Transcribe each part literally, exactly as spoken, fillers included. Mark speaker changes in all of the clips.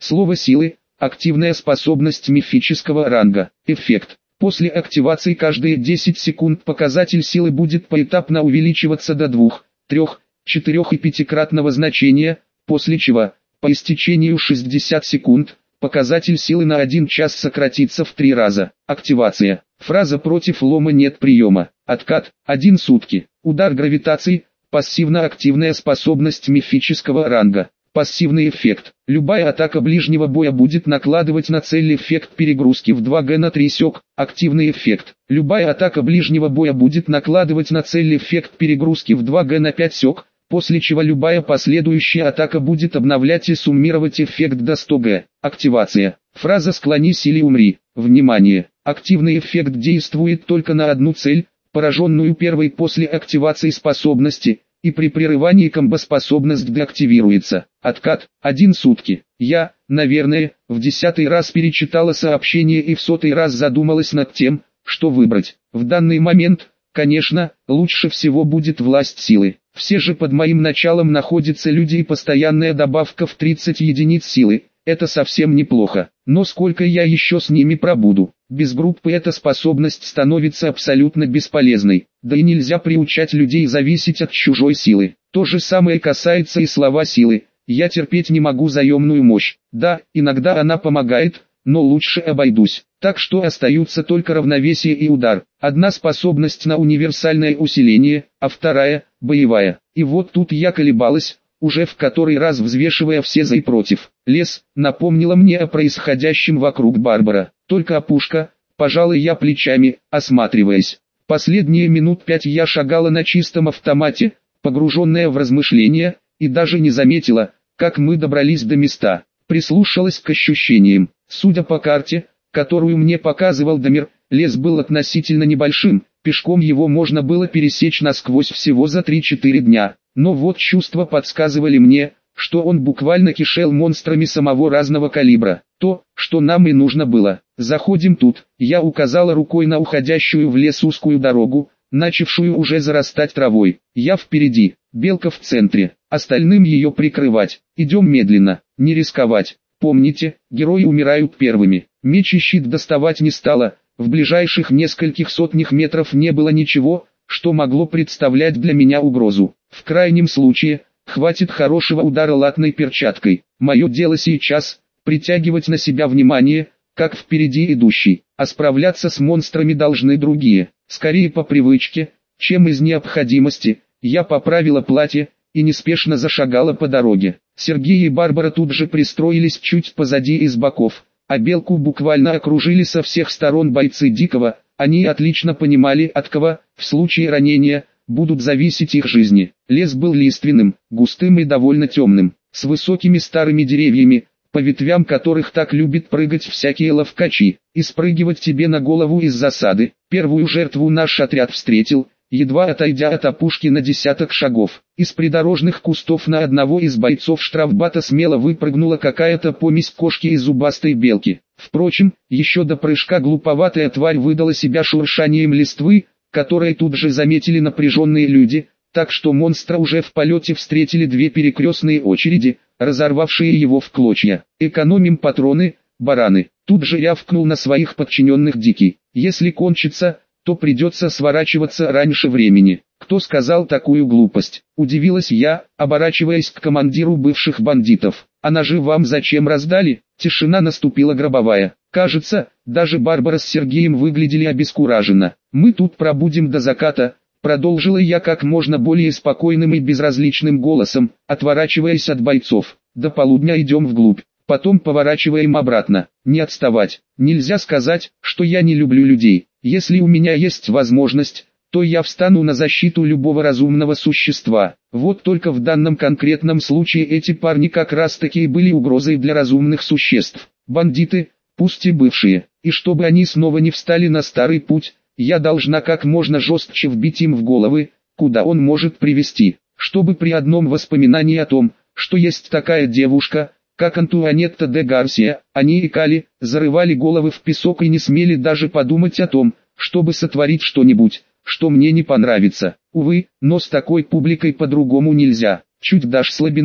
Speaker 1: Слово силы – активная способность мифического ранга. Эффект. После активации каждые десять секунд показатель силы будет поэтапно увеличиваться до двух, трёх, четырёх и пятикратного значения, после чего, по истечению шестидесяти секунд, показатель силы на один час сократится в три раза. Активация. Фраза «против лома нет приема». Откат. один сутки. Удар гравитации. Пассивно-активная способность мифического ранга. Пассивный эффект. Любая атака ближнего боя будет накладывать на цель эффект перегрузки в два гэ на три сек. Активный эффект. Любая атака ближнего боя будет накладывать на цель эффект перегрузки в два гэ на пять сек, после чего любая последующая атака будет обновлять и суммировать эффект до ста гэ. Активация. Фраза «склонись или умри». Внимание! Активный эффект действует только на одну цель, пораженную первой после активации способности, и при прерывании комбоспособность деактивируется. Откат. один сутки. Я, наверное, в десятый раз перечитала сообщение и в сотый раз задумалась над тем, что выбрать. В данный момент, конечно, лучше всего будет власть силы. Все же под моим началом находятся люди и постоянная добавка в тридцать единиц силы. Это совсем неплохо. Но сколько я еще с ними пробуду? Без группы эта способность становится абсолютно бесполезной. Да и нельзя приучать людей зависеть от чужой силы. То же самое касается и слова силы. Я терпеть не могу заемную мощь. Да, иногда она помогает, но лучше обойдусь. Так что остаются только равновесие и удар. Одна способность на универсальное усиление, а вторая – боевая. И вот тут я колебалась, уже в который раз взвешивая все за и против. Лес напомнила мне о происходящем вокруг Барбара. Только опушка, пожалуй, я плечами, осматриваясь. Последние минут пять я шагала на чистом автомате, погруженная в размышления, и даже не заметила, как мы добрались до места. Прислушалась к ощущениям. Судя по карте, которую мне показывал Дамир, лес был относительно небольшим, пешком его можно было пересечь насквозь всего за три-четыре дня. Но вот чувства подсказывали мне, что он буквально кишел монстрами самого разного калибра. То, что нам и нужно было. Заходим тут. Я указала рукой на уходящую в лес узкую дорогу, начавшую уже зарастать травой. Я впереди, Белка в центре, остальным ее прикрывать. Идем медленно, не рисковать. Помните, герои умирают первыми. Меч и щит доставать не стала. В ближайших нескольких сотнях метров не было ничего, что могло представлять для меня угрозу. В крайнем случае, хватит хорошего удара латной перчаткой. Мое дело сейчас – притягивать на себя внимание, как впереди идущий, а справляться с монстрами должны другие. Скорее по привычке, чем из необходимости, я поправила платье и неспешно зашагала по дороге. Сергей и Барбара тут же пристроились чуть позади и с боков, а Белку буквально окружили со всех сторон бойцы Дикого. Они отлично понимали, от кого, в случае ранения, будут зависеть их жизни. Лес был лиственным, густым и довольно темным, с высокими старыми деревьями, по ветвям которых так любят прыгать всякие ловкачи, и спрыгивать тебе на голову из засады. Первую жертву наш отряд встретил, едва отойдя от опушки на десяток шагов. Из придорожных кустов на одного из бойцов штрафбата смело выпрыгнула какая-то помесь кошки и зубастой белки. Впрочем, еще до прыжка глуповатая тварь выдала себя шуршанием листвы, которое тут же заметили напряженные люди, так что монстра уже в полете встретили две перекрестные очереди, разорвавшие его в клочья. «Экономим патроны, бараны!» Тут же рявкнул на своих подчиненных Дикий. «Если кончится, то придется сворачиваться раньше времени». «Кто сказал такую глупость?» Удивилась я, оборачиваясь к командиру бывших бандитов. «А ножи вам зачем раздали?» Тишина наступила гробовая. Кажется, даже Барбара с Сергеем выглядели обескураженно. «Мы тут пробудем до заката», продолжила я как можно более спокойным и безразличным голосом, отворачиваясь от бойцов. «До полудня идем вглубь, потом поворачиваем обратно. Не отставать. Нельзя сказать, что я не люблю людей. Если у меня есть возможность, то я встану на защиту любого разумного существа. Вот только в данном конкретном случае эти парни как раз таки и были угрозой для разумных существ. Бандиты, пусть и бывшие, и чтобы они снова не встали на старый путь, я должна как можно жестче вбить им в головы, куда он может привести, чтобы при одном воспоминании о том, что есть такая девушка, как Антуанетта де Гарсия, они икали, зарывали головы в песок и не смели даже подумать о том, чтобы сотворить что-нибудь, что мне не понравится. Увы, но с такой публикой по-другому нельзя. Чуть дашь слабину,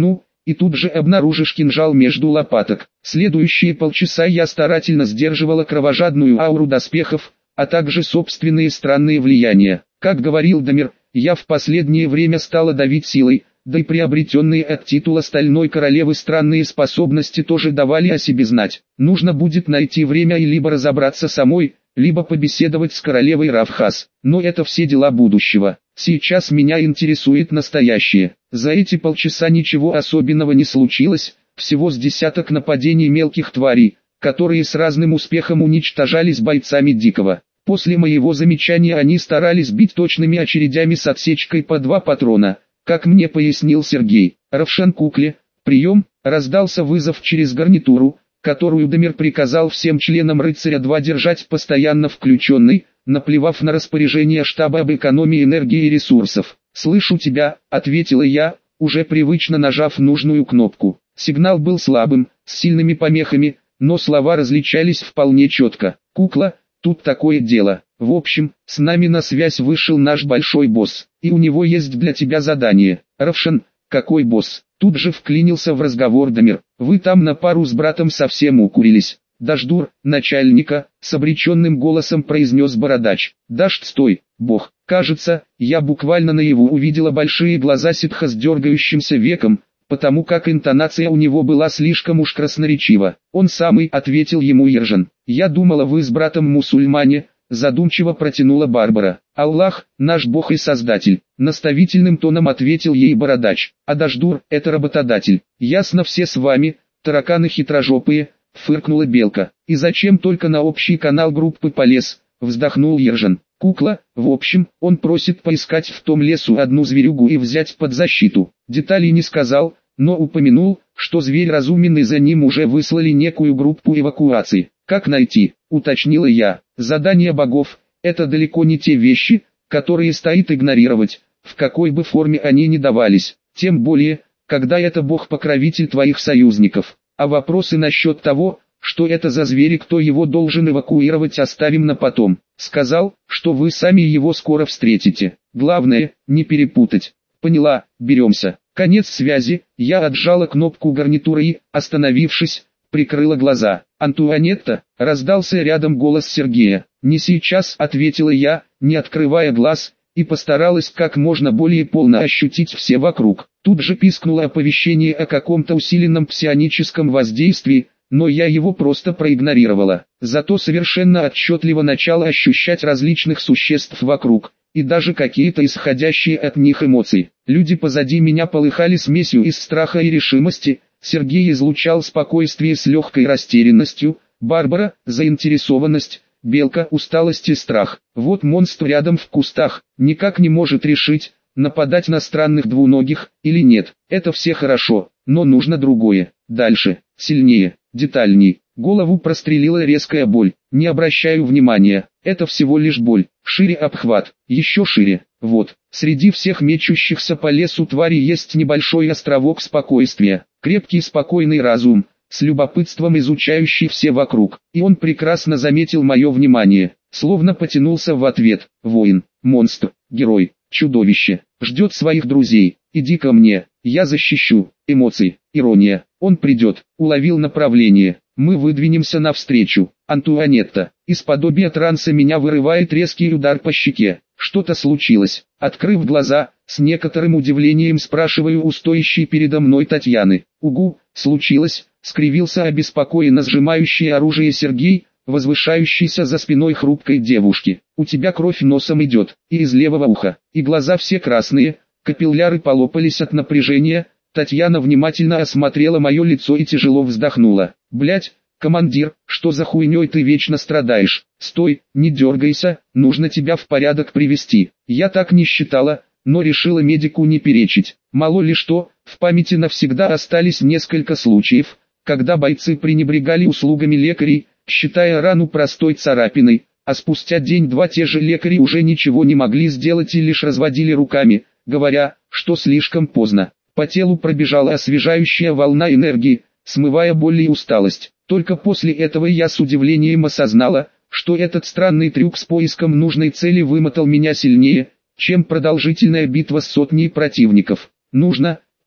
Speaker 1: и тут же обнаружишь кинжал между лопаток. Следующие полчаса я старательно сдерживала кровожадную ауру доспехов, а также собственные странные влияния. Как говорил Дамир, я в последнее время стала давить силой, да и приобретенные от титула Стальной Королевы странные способности тоже давали о себе знать. Нужно будет найти время и либо разобраться самой, либо побеседовать с королевой Равхас. Но это все дела будущего. Сейчас меня интересует настоящее. За эти полчаса ничего особенного не случилось, всего с десяток нападений мелких тварей, которые с разным успехом уничтожались бойцами Дикого. После моего замечания они старались бить точными очередями с отсечкой по два патрона. Как мне пояснил Сергей, Равшан Кукле, прием, раздался вызов через гарнитуру, которую Дамир приказал всем членам рыцаря два держать постоянно включенной, наплевав на распоряжение штаба об экономии энергии и ресурсов. «Слышу тебя», — ответила я, уже привычно нажав нужную кнопку. Сигнал был слабым, с сильными помехами, но слова различались вполне четко. «Кукла, тут такое дело. В общем, с нами на связь вышел наш большой босс, и у него есть для тебя задание». «Равшан, какой босс?» Тут же вклинился в разговор Дамир. «Вы там на пару с братом совсем укурились». «Даждур, начальника», — с обреченным голосом произнес бородач. «Дашт, стой, бог». Кажется, я буквально наяву увидела большие глаза ситха с дергающимся веком, потому как интонация у него была слишком уж красноречива. «Он самый», — ответил ему Ержан. «Я думала, вы с братом мусульмане», — задумчиво протянула Барбара. «Аллах, наш бог и создатель», — наставительным тоном ответил ей бородач. «А Даждур — это работодатель». «Ясно все с вами, тараканы хитрожопые», — фыркнула Белка. «И зачем только на общий канал группы полез?» — вздохнул Ержан. «Кукла, в общем, он просит поискать в том лесу одну зверюгу и взять под защиту». Деталей не сказал, но упомянул, что зверь разумен и за ним уже выслали некую группу эвакуации. «Как найти?» — уточнила я. «Задание богов — это далеко не те вещи, которые стоит игнорировать, в какой бы форме они ни давались, тем более, когда это бог-покровитель твоих союзников. А вопросы насчет того, что это за зверь и кто его должен эвакуировать, оставим на потом. Сказал, что вы сами его скоро встретите. Главное, не перепутать». «Поняла, беремся». Конец связи, я отжала кнопку гарнитуры и, остановившись, прикрыла глаза. «Антуанетта», — раздался рядом голос Сергея. «Не сейчас», — ответила я, не открывая глаз, и постаралась как можно более полно ощутить все вокруг. Тут же пискнуло оповещение о каком-то усиленном псионическом воздействии, но я его просто проигнорировала. Зато совершенно отчетливо начала ощущать различных существ вокруг, и даже какие-то исходящие от них эмоции. Люди позади меня полыхали смесью из страха и решимости, Сергей излучал спокойствие с легкой растерянностью, Барбара – заинтересованность, Белка – усталость и страх. Вот монстр рядом в кустах, никак не может решить, нападать на странных двуногих или нет. Это все хорошо, но нужно другое. Дальше, сильнее, детальней. Голову прострелила резкая боль. Не обращаю внимания, это всего лишь боль. Шире обхват, еще шире. Вот, среди всех мечущихся по лесу тварей есть небольшой островок спокойствия. Крепкий спокойный разум, с любопытством изучающий все вокруг. И он прекрасно заметил мое внимание, словно потянулся в ответ. Воин, монстр, герой, чудовище, ждет своих друзей. Иди ко мне, я защищу. Эмоции, ирония, он придет, уловил направление. Мы выдвинемся навстречу. Антуанетта, из подобия транса меня вырывает резкий удар по щеке. Что-то случилось. Открыв глаза, с некоторым удивлением спрашиваю у стоящей передо мной Татьяны. «Угу, случилось», — скривился обеспокоенно сжимающий оружие Сергей, возвышающийся за спиной хрупкой девушки. «У тебя кровь носом идет, и из левого уха, и глаза все красные, капилляры полопались от напряжения». Татьяна внимательно осмотрела мое лицо и тяжело вздохнула. «Блять, командир, что за хуйней ты вечно страдаешь? Стой, не дергайся, нужно тебя в порядок привести». Я так не считала, но решила медику не перечить. Мало ли что, в памяти навсегда остались несколько случаев, когда бойцы пренебрегали услугами лекарей, считая рану простой царапиной, а спустя день-два те же лекари уже ничего не могли сделать и лишь разводили руками, говоря, что слишком поздно. По телу пробежала освежающая волна энергии, смывая боль и усталость. Только после этого я с удивлением осознала, что этот странный трюк с поиском нужной цели вымотал меня сильнее, чем продолжительная битва с сотней противников. «Нужно»,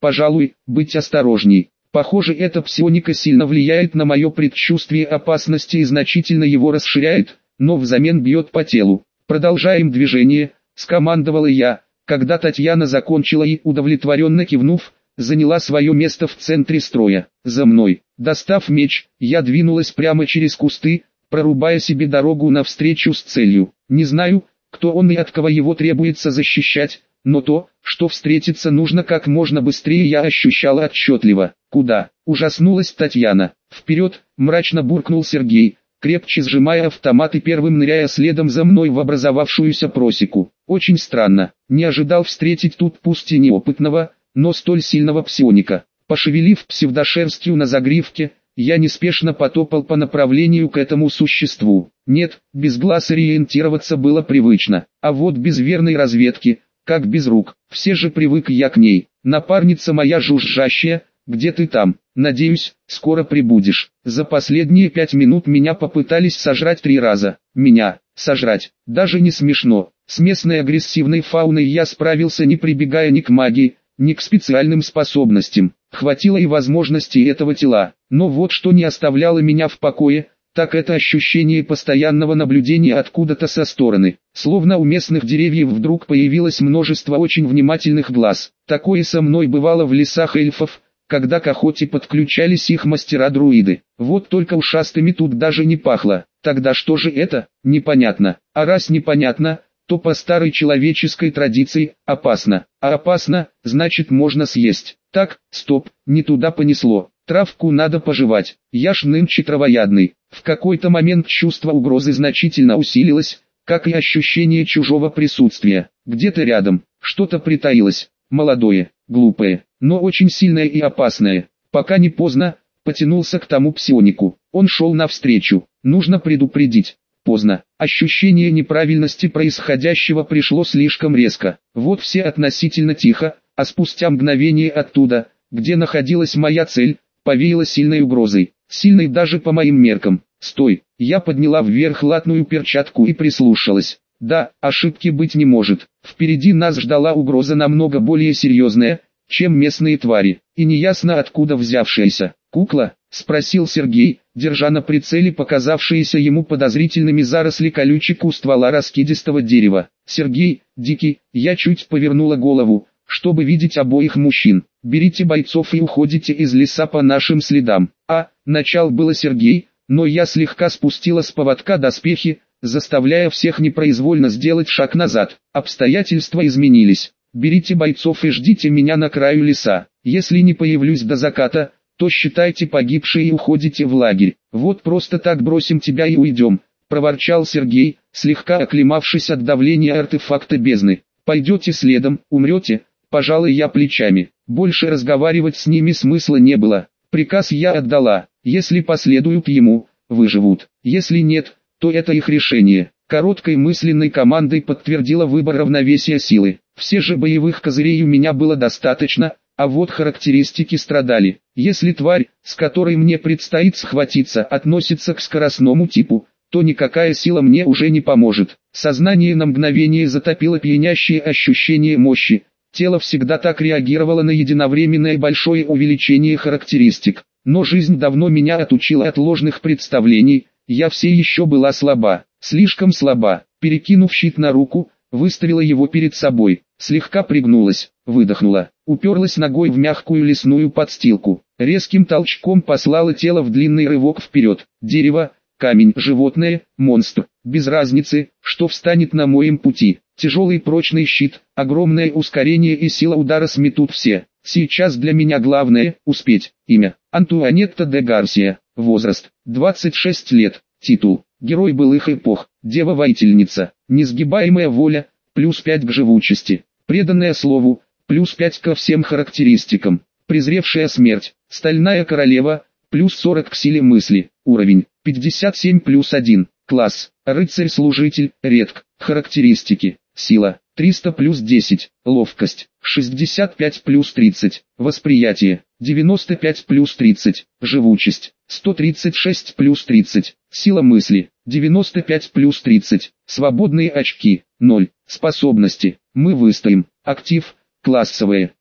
Speaker 1: Пожалуй, быть осторожней. Похоже, эта псионика сильно влияет на мое предчувствие опасности и значительно его расширяет, но взамен бьет по телу. Продолжаем движение, скомандовала я, когда Татьяна закончила и, удовлетворенно кивнув, заняла свое место в центре строя. За мной. Достав меч, я двинулась прямо через кусты, прорубая себе дорогу навстречу с целью. Не знаю, кто он и от кого его требуется защищать, но то, что встретиться нужно как можно быстрее, я ощущала отчетливо. Куда? Ужаснулась Татьяна. Вперед, мрачно буркнул Сергей, крепче сжимая автомат и первым ныряя следом за мной в образовавшуюся просеку. Очень странно, не ожидал встретить тут пусть и неопытного, но столь сильного псионика. Пошевелив псевдошерстью на загривке, я неспешно потопал по направлению к этому существу. Нет, без глаз ориентироваться было привычно, а вот без верной разведки, как без рук, все же привык я к ней. Напарница моя жужжащая, где ты там? Надеюсь, скоро прибудешь. За последние пять минут меня попытались сожрать три раза. Меня, сожрать, даже не смешно. С местной агрессивной фауной я справился, не прибегая ни к магии, ни к специальным способностям. Хватило и возможностей этого тела. Но вот что не оставляло меня в покое, так это ощущение постоянного наблюдения откуда-то со стороны. Словно у местных деревьев вдруг появилось множество очень внимательных глаз. Такое со мной бывало в лесах эльфов, когда к охоте подключались их мастера-друиды. Вот только ушастыми тут даже не пахло. Тогда что же это? Непонятно. А раз непонятно, то по старой человеческой традиции опасно. А опасно, значит можно съесть. Так, стоп, не туда понесло. Травку надо пожевать. Я ж нынче травоядный. В какой-то момент чувство угрозы значительно усилилось, как и ощущение чужого присутствия. Где-то рядом, что-то притаилось. Молодое, глупое, но очень сильное и опасное. Пока не поздно, потянулся к тому псионику. Он шел навстречу. Нужно предупредить. Поздно. Ощущение неправильности происходящего пришло слишком резко. Вот все относительно тихо, а спустя мгновение оттуда, где находилась моя цель, повеяло сильной угрозой. Сильной даже по моим меркам. Стой. Я подняла вверх латную перчатку и прислушалась. Да, ошибки быть не может. Впереди нас ждала угроза намного более серьезная, чем местные твари, и неясно откуда взявшаяся. «Кукла?» — спросил Сергей, держа на прицеле показавшиеся ему подозрительными заросли колючек у ствола раскидистого дерева. «Сергей, Дикий», я чуть повернула голову, чтобы видеть обоих мужчин. «Берите бойцов и уходите из леса по нашим следам». А, начал было Сергей, но я слегка спустила с поводка доспехи, заставляя всех непроизвольно сделать шаг назад. Обстоятельства изменились. «Берите бойцов и ждите меня на краю леса. Если не появлюсь до заката, то считайте погибшие и уходите в лагерь. Вот просто так бросим тебя и уйдем», — проворчал Сергей, слегка оклемавшись от давления артефакта бездны. «Пойдете следом, умрете», — пожалуй я плечами. Больше разговаривать с ними смысла не было. Приказ я отдала. Если последуют ему, выживут. Если нет, то это их решение. Короткой мысленной командой подтвердила выбор равновесия силы. Все же боевых козырей у меня было достаточно, а вот характеристики страдали. Если тварь, с которой мне предстоит схватиться, относится к скоростному типу, то никакая сила мне уже не поможет. Сознание на мгновение затопило пьянящее ощущение мощи. Тело всегда так реагировало на единовременное большое увеличение характеристик. Но жизнь давно меня отучила от ложных представлений, я все еще была слаба, слишком слаба. Перекинув щит на руку, выставила его перед собой, слегка пригнулась, выдохнула, уперлась ногой в мягкую лесную подстилку, резким толчком послала тело в длинный рывок вперед. Дерево, камень, животное, монстр, без разницы, что встанет на моем пути. Тяжелый прочный щит, огромное ускорение и сила удара сметут все. Сейчас для меня главное – успеть. Имя – Антуанетта де Гарсия. Возраст – двадцать шесть лет. Титул – Герой былых эпох. Дева-воительница. Несгибаемая воля – плюс пять к живучести. Преданная слову – плюс пять ко всем характеристикам. Презревшая смерть. Стальная королева – плюс сорок к силе мысли. Уровень – пятьдесят семь плюс один. Класс – Рыцарь-служитель. Редк. Характеристики. Сила – триста плюс десять, ловкость – шестьдесят пять плюс тридцать, восприятие – девяносто пять плюс тридцать, живучесть – сто тридцать шесть плюс тридцать, сила мысли – девяносто пять плюс тридцать, свободные очки – ноль, способности – мы выстоим, актив – классовые,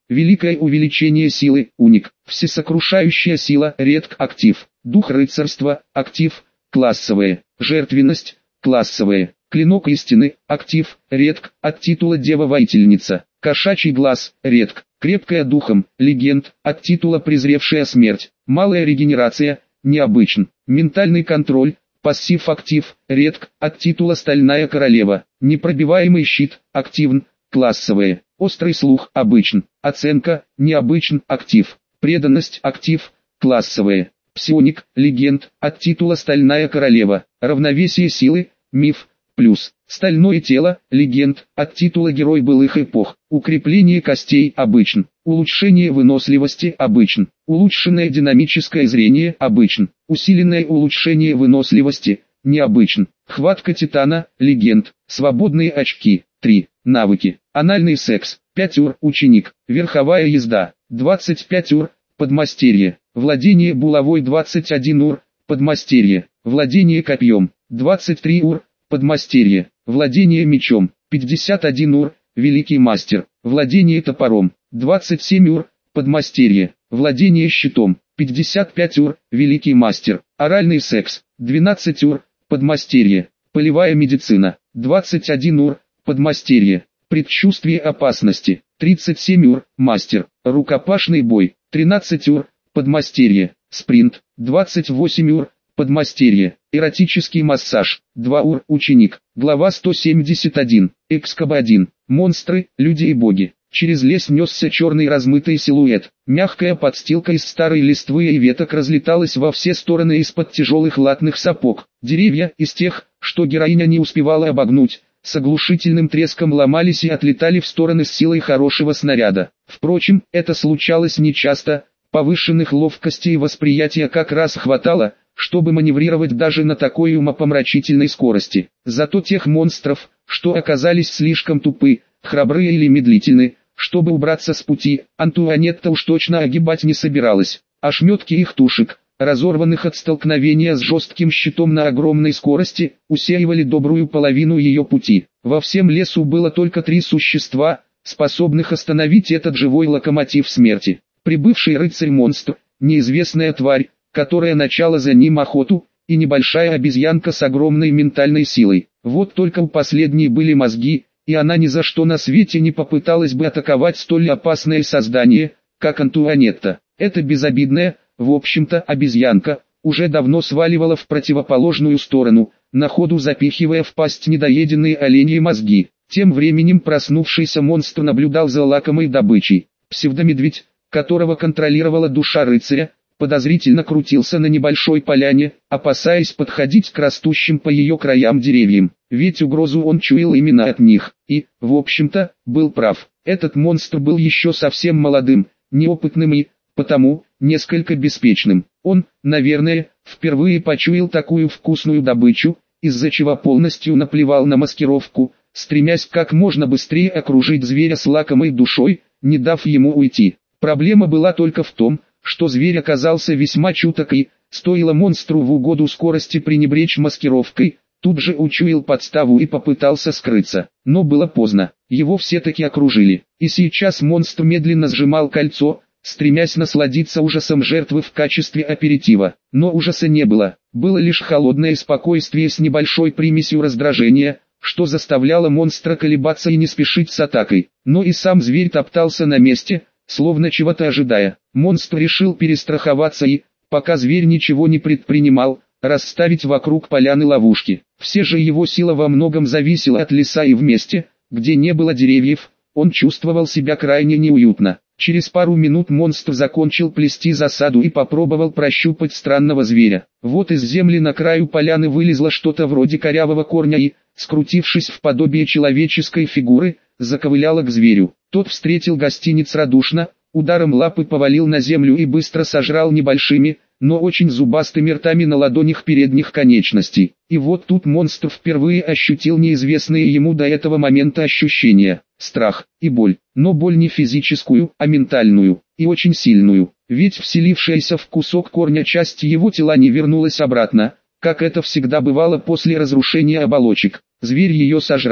Speaker 1: великое увеличение силы, уник, всесокрушающая сила, редк, актив, дух рыцарства, актив, классовые, жертвенность, классовые, клинок истины, актив, редк, от титула дева-воительница, кошачий глаз, редк, крепкая духом, легенд, от титула презревшая смерть, малая регенерация, необычен, ментальный контроль, пассив-актив, редк, от титула стальная королева, непробиваемый щит, активн, классовые, острый слух, обычен, оценка, необычен, актив, преданность, актив, классовые, псионик, легенд, от титула стальная королева, равновесие силы, миф, плюс, стальное тело, легенд, от титула герой былых эпох, укрепление костей, обычен, улучшение выносливости, обычен, улучшенное динамическое зрение, обычен, усиленное улучшение выносливости, необычен, хватка титана, легенд, свободные очки, три, навыки, анальный секс, пять ур, ученик, верховая езда, двадцать пять ур, подмастерье, владение булавой двадцать один ур, подмастерье, владение копьем, двадцать три ур, подмастерье, владение мечом, пятьдесят один ур, великий мастер, владение топором, двадцать семь ур, подмастерье, владение щитом, пятьдесят пять ур, великий мастер, оральный секс, двенадцать ур, подмастерье, полевая медицина, двадцать один ур, подмастерье, предчувствие опасности, тридцать семь ур, мастер, рукопашный бой, тринадцать ур, подмастерье, спринт, двадцать восемь ур, подмастерье, эротический массаж, два ур, ученик, глава сто семьдесят один, экскаба один, монстры, люди и боги. Через лес несся черный размытый силуэт, мягкая подстилка из старой листвы и веток разлеталась во все стороны из-под тяжелых латных сапог. Деревья, из тех, что героиня не успевала обогнуть, с оглушительным треском ломались и отлетали в стороны с силой хорошего снаряда. Впрочем, это случалось нечасто, повышенных ловкости и восприятия как раз хватало, чтобы маневрировать даже на такой умопомрачительной скорости. Зато тех монстров, что оказались слишком тупы, храбрые или медлительны, чтобы убраться с пути, Антуанетта уж точно огибать не собиралась. Ошметки их тушек, разорванных от столкновения с жестким щитом на огромной скорости, усеивали добрую половину ее пути. Во всем лесу было только три существа, способных остановить этот живой локомотив смерти. Прибывший рыцарь-монстр, неизвестная тварь, которая начала за ним охоту, и небольшая обезьянка с огромной ментальной силой. Вот только у последней были мозги, и она ни за что на свете не попыталась бы атаковать столь опасное создание, как Антуанетта. Эта безобидная, в общем-то, обезьянка, уже давно сваливала в противоположную сторону, на ходу запихивая в пасть недоеденные оленьи мозги. Тем временем проснувшийся монстр наблюдал за лакомой добычей. Псевдомедведь, которого контролировала душа рыцаря, подозрительно крутился на небольшой поляне, опасаясь подходить к растущим по ее краям деревьям, ведь угрозу он чуял именно от них, и, в общем-то, был прав. Этот монстр был еще совсем молодым, неопытным и, потому, несколько беспечным. Он, наверное, впервые почуял такую вкусную добычу, из-за чего полностью наплевал на маскировку, стремясь как можно быстрее окружить зверя с лакомой душой, не дав ему уйти. Проблема была только в том, что зверь оказался весьма чуток и, стоило монстру в угоду скорости пренебречь маскировкой, тут же учуял подставу и попытался скрыться. Но было поздно, его все-таки окружили, и сейчас монстр медленно сжимал кольцо, стремясь насладиться ужасом жертвы в качестве аперитива. Но ужаса не было, было лишь холодное спокойствие с небольшой примесью раздражения, что заставляло монстра колебаться и не спешить с атакой. Но и сам зверь топтался на месте, словно чего-то ожидая. Монстр решил перестраховаться и, пока зверь ничего не предпринимал, расставить вокруг поляны ловушки. Все же его сила во многом зависела от леса, и в месте, где не было деревьев, он чувствовал себя крайне неуютно. Через пару минут монстр закончил плести засаду и попробовал прощупать странного зверя. Вот из земли на краю поляны вылезло что-то вроде корявого корня и, скрутившись в подобие человеческой фигуры, заковыляло к зверю. Тот встретил гостиниц радушно, ударом лапы повалил на землю и быстро сожрал небольшими, но очень зубастыми ртами на ладонях передних конечностей. И вот тут монстр впервые ощутил неизвестные ему до этого момента ощущения, страх и боль. Но боль не физическую, а ментальную, и очень сильную, ведь вселившаяся в кусок корня часть его тела не вернулась обратно, как это всегда бывало после разрушения оболочек. Зверь ее сожрал.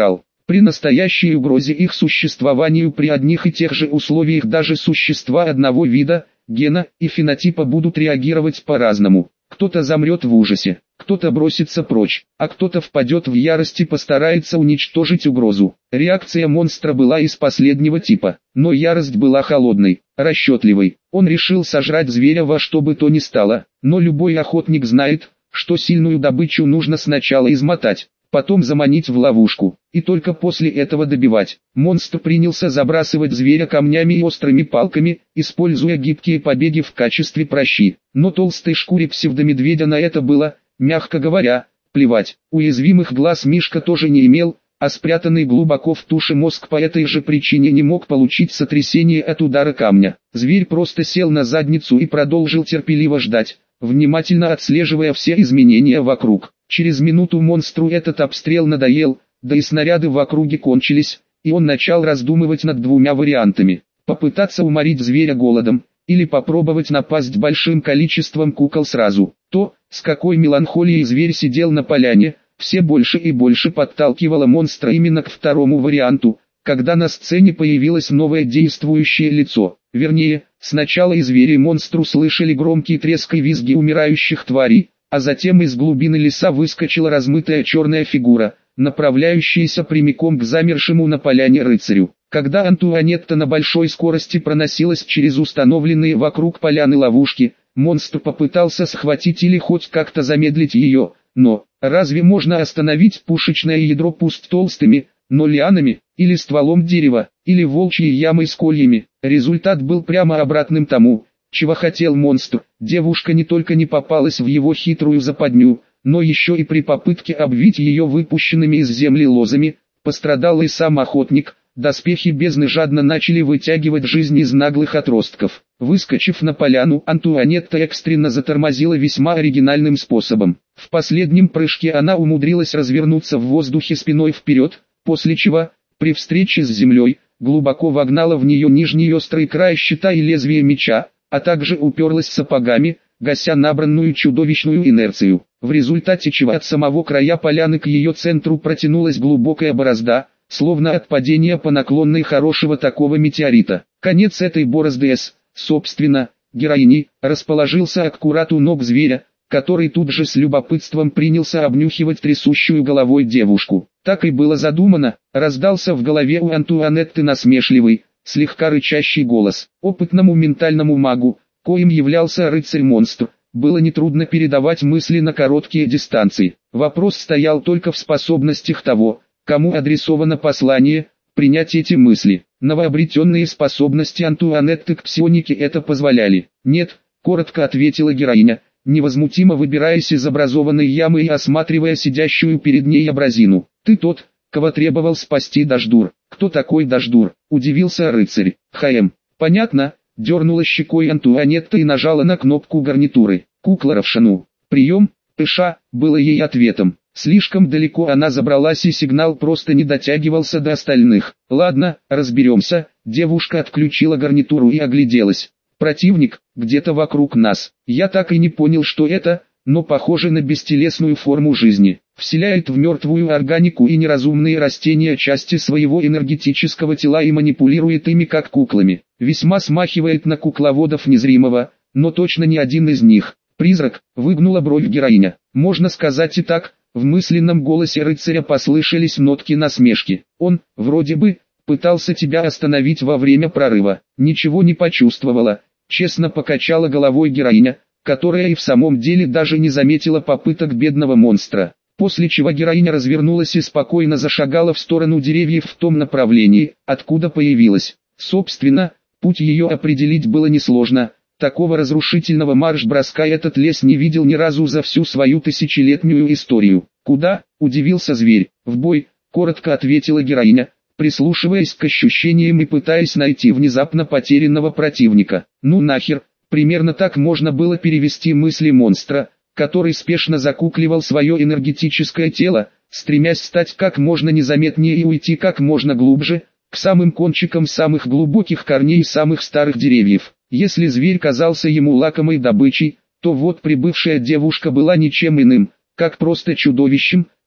Speaker 1: При настоящей угрозе их существованию при одних и тех же условиях даже существа одного вида, гена и фенотипа будут реагировать по-разному. Кто-то замрет в ужасе, кто-то бросится прочь, а кто-то впадет в ярость и постарается уничтожить угрозу. Реакция монстра была из последнего типа, но ярость была холодной, расчетливой. Он решил сожрать зверя во что бы то ни стало, но любой охотник знает, что сильную добычу нужно сначала измотать, потом заманить в ловушку, и только после этого добивать. Монстр принялся забрасывать зверя камнями и острыми палками, используя гибкие побеги в качестве пращи. Но толстой шкуре псевдомедведя на это было, мягко говоря, плевать. Уязвимых глаз Мишка тоже не имел, а спрятанный глубоко в туше мозг по этой же причине не мог получить сотрясение от удара камня. Зверь просто сел на задницу и продолжил терпеливо ждать, внимательно отслеживая все изменения вокруг. Через минуту монстру этот обстрел надоел, да и снаряды в округе кончились, и он начал раздумывать над двумя вариантами. Попытаться уморить зверя голодом, или попробовать напасть большим количеством кукол сразу. То, с какой меланхолией зверь сидел на поляне, все больше и больше подталкивало монстра именно к второму варианту, когда на сцене появилось новое действующее лицо. Вернее, сначала и звери и монстру слышали громкий треск и визги умирающих тварей, а затем из глубины леса выскочила размытая черная фигура, направляющаяся прямиком к замершему на поляне рыцарю. Когда Антуанетта на большой скорости проносилась через установленные вокруг поляны ловушки, монстр попытался схватить или хоть как-то замедлить ее, но разве можно остановить пушечное ядро пусть толстыми, но лианами, или стволом дерева, или волчьей ямой с кольями? Результат был прямо обратным тому, чего хотел монстр. Девушка не только не попалась в его хитрую западню, но еще и при попытке обвить ее выпущенными из земли лозами, пострадал и сам охотник. Доспехи бездны жадно начали вытягивать жизнь из наглых отростков. Выскочив на поляну, Антуанетта экстренно затормозила весьма оригинальным способом. В последнем прыжке она умудрилась развернуться в воздухе спиной вперед, после чего, при встрече с землей, глубоко вогнала в нее нижний острый край щита и лезвие меча, а также уперлась сапогами, гася набранную чудовищную инерцию. В результате чего от самого края поляны к ее центру протянулась глубокая борозда, словно от падения по наклонной хорошего такого метеорита. Конец этой борозды с, собственно, героини, расположился аккурат у ног зверя, который тут же с любопытством принялся обнюхивать трясущую головой девушку. Так и было задумано, раздался в голове у Антуанетты насмешливый, слегка рычащий голос. Опытному ментальному магу, коим являлся рыцарь-монстр, было нетрудно передавать мысли на короткие дистанции. Вопрос стоял только в способностях того, кому адресовано послание, принять эти мысли. Новообретенные способности Антуанетты к псионике это позволяли. «Нет», — коротко ответила героиня, невозмутимо выбираясь из образованной ямы и осматривая сидящую перед ней абразину. «Ты тот, кого требовал спасти Даждур». «Кто такой Даждур?» — удивился рыцарь. «Хаем». «Понятно», — дернула щекой Антуанетта и нажала на кнопку гарнитуры. «Кукла Равшану. Прием, Пыша», было ей ответом. Слишком далеко она забралась и сигнал просто не дотягивался до остальных. «Ладно, разберемся». Девушка отключила гарнитуру и огляделась. «Противник, где-то вокруг нас. Я так и не понял, что это, но похоже на бестелесную форму жизни. Вселяет в мертвую органику и неразумные растения части своего энергетического тела и манипулирует ими как куклами. Весьма смахивает на кукловодов незримого, но точно не один из них. Призрак», — выгнула бровь героиня. «Можно сказать и так». В мысленном голосе рыцаря послышались нотки насмешки. «Он, вроде бы, пытался тебя остановить во время прорыва». «Ничего не почувствовала», — честно покачала головой героиня, которая и в самом деле даже не заметила попыток бедного монстра. После чего героиня развернулась и спокойно зашагала в сторону деревьев в том направлении, откуда появилась. Собственно, путь ее определить было несложно. Такого разрушительного марш-броска этот лес не видел ни разу за всю свою тысячелетнюю историю. «Куда?» – удивился зверь. «В бой», – коротко ответила героиня, прислушиваясь к ощущениям и пытаясь найти внезапно потерянного противника. «Ну нахер», примерно так можно было перевести мысли монстра, который спешно закукливал свое энергетическое тело, стремясь стать как можно незаметнее и уйти как можно глубже, к самым кончикам самых глубоких корней самых старых деревьев. Если зверь казался ему лакомой добычей, то вот прибывшая девушка была ничем иным, как просто чудовищем,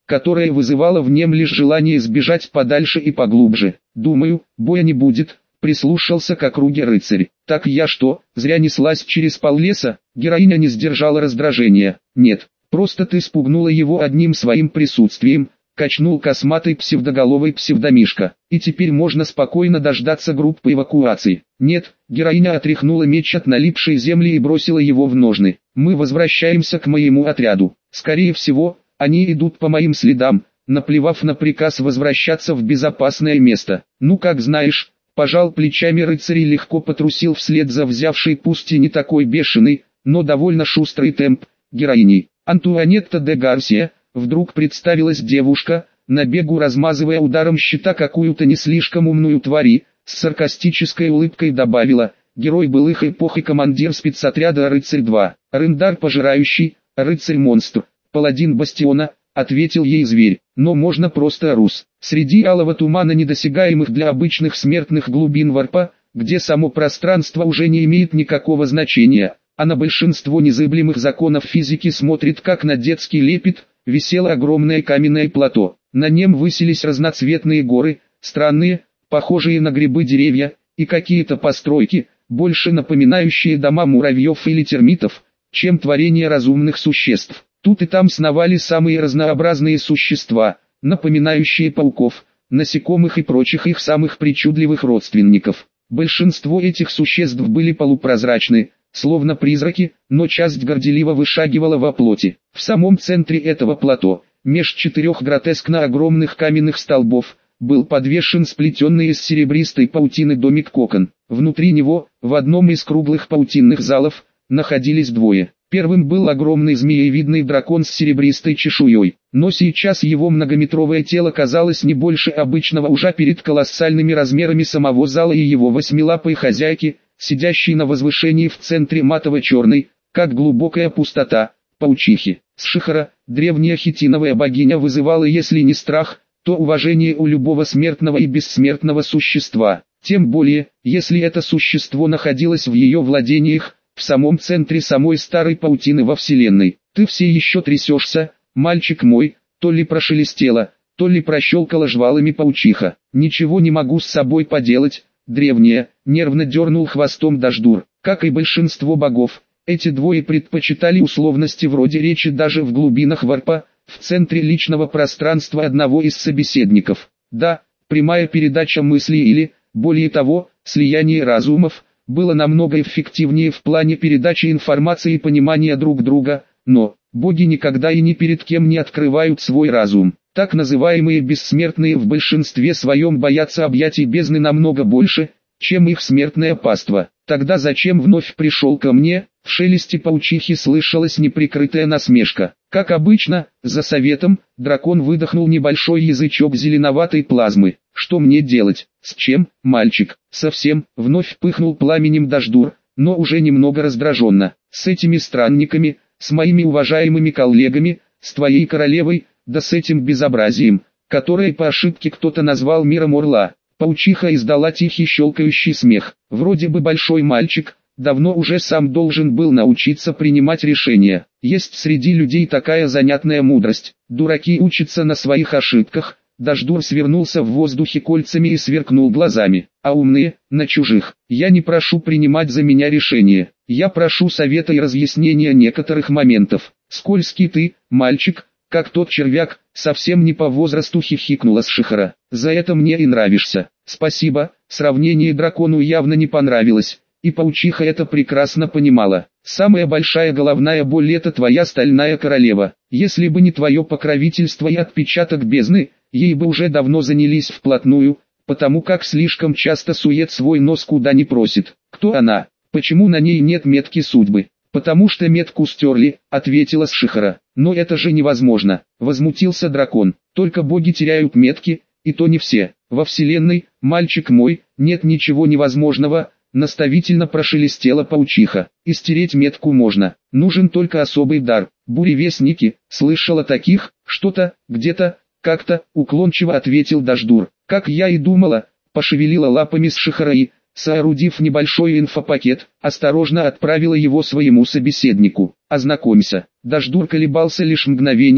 Speaker 1: которое вызывало в нем лишь желание сбежать подальше и поглубже. «Думаю, боя не будет», — прислушался к округе рыцарь. «Так я что, зря неслась через поллеса?» Героиня не сдержала раздражения. «Нет, просто ты спугнула его одним своим присутствием», — качнул косматый псевдоголовый псевдомишка. «И теперь можно спокойно дождаться группы эвакуации». «Нет», — героиня отряхнула меч от налипшей земли и бросила его в ножны. «Мы возвращаемся к моему отряду. Скорее всего, они идут по моим следам», наплевав на приказ возвращаться в безопасное место. «Ну как знаешь», — пожал плечами рыцарь и легко потрусил вслед за взявшей пусть и не такой бешеный, но довольно шустрый темп героиней. Антуанетта де Гарсия, вдруг представилась девушка, на бегу размазывая ударом щита какую-то не слишком умную твари, с саркастической улыбкой добавила: «Герой былых эпох и командир спецотряда «Рыцарь два». «Рендар пожирающий, рыцарь-монстр, паладин бастиона», — ответил ей зверь. «Но можно просто Рус». Среди алого тумана недосягаемых для обычных смертных глубин варпа, где само пространство уже не имеет никакого значения, а на большинство незыблемых законов физики смотрит как на детский лепет, висело огромное каменное плато. На нем высились разноцветные горы, странные, похожие на грибы деревья, и какие-то постройки, больше напоминающие дома муравьев или термитов, чем творение разумных существ. Тут и там сновали самые разнообразные существа, напоминающие пауков, насекомых и прочих их самых причудливых родственников. Большинство этих существ были полупрозрачны, словно призраки, но часть горделиво вышагивала во плоти. В самом центре этого плато, меж четырех гротескно огромных каменных столбов, был подвешен сплетенный из серебристой паутины домик-кокон. Внутри него, в одном из круглых паутинных залов, находились двое. Первым был огромный змеевидный дракон с серебристой чешуей, но сейчас его многометровое тело казалось не больше обычного ужа перед колоссальными размерами самого зала и его восьмилапой хозяйки, сидящей на возвышении в центре матово-черной, как глубокая пустота, паучихи. Сшихара, древняя хитиновая богиня, вызывала если не страх, то уважение у любого смертного и бессмертного существа. Тем более, если это существо находилось в ее владениях, в самом центре самой старой паутины во вселенной. «Ты все еще трясешься, мальчик мой», то ли прошелестело, то ли прощелкала жвалами паучиха. «Ничего не могу с собой поделать, древняя», нервно дернул хвостом Даждур. Как и большинство богов, эти двое предпочитали условности вроде речи даже в глубинах варпа, в центре личного пространства одного из собеседников. Да, прямая передача мыслей или, более того, слияние разумов, было намного эффективнее в плане передачи информации и понимания друг друга, но боги никогда и ни перед кем не открывают свой разум. Так называемые бессмертные в большинстве своем боятся объятий бездны намного больше, чем их смертное паство. Тогда зачем вновь пришел ко мне? В шелесте паучихи слышалась неприкрытая насмешка. Как обычно, за советом, дракон выдохнул небольшой язычок зеленоватой плазмы. «Что мне делать? С чем, мальчик?» «Совсем», — вновь пыхнул пламенем Даждур, но уже немного раздраженно. «С этими странниками, с моими уважаемыми коллегами, с твоей королевой, да с этим безобразием, которое по ошибке кто-то назвал миром орла». Паучиха издала тихий щелкающий смех. «Вроде бы большой мальчик, давно уже сам должен был научиться принимать решения. Есть среди людей такая занятная мудрость. Дураки учатся на своих ошибках». Даждур свернулся в воздухе кольцами и сверкнул глазами. «А умные, на чужих. Я не прошу принимать за меня решения. Я прошу совета и разъяснения некоторых моментов. Скользкий ты, мальчик, как тот червяк», совсем не по возрасту хихикнула Сшихара. «За это мне и нравишься». «Спасибо», сравнение дракону явно не понравилось, и паучиха это прекрасно понимала. «Самая большая головная боль — это твоя стальная королева. Если бы не твое покровительство и отпечаток бездны, ей бы уже давно занялись вплотную, потому как слишком часто сует свой нос куда не просит. Кто она? Почему на ней нет метки судьбы?» «Потому что метку стерли», — ответила Сшихара. «Но это же невозможно», — возмутился дракон. «Только боги теряют метки, и то не все. Во вселенной, мальчик мой, нет ничего невозможного», — наставительно прошелестела паучиха. «И стереть метку можно, нужен только особый дар. Буревестники, слышала таких, что-то, где-то, как-то», — уклончиво ответил Даждур. «Как я и думала», — пошевелила лапами Сшихара и, соорудив небольшой инфопакет, осторожно отправила его своему собеседнику. «Ознакомься». Даждур колебался лишь мгновение,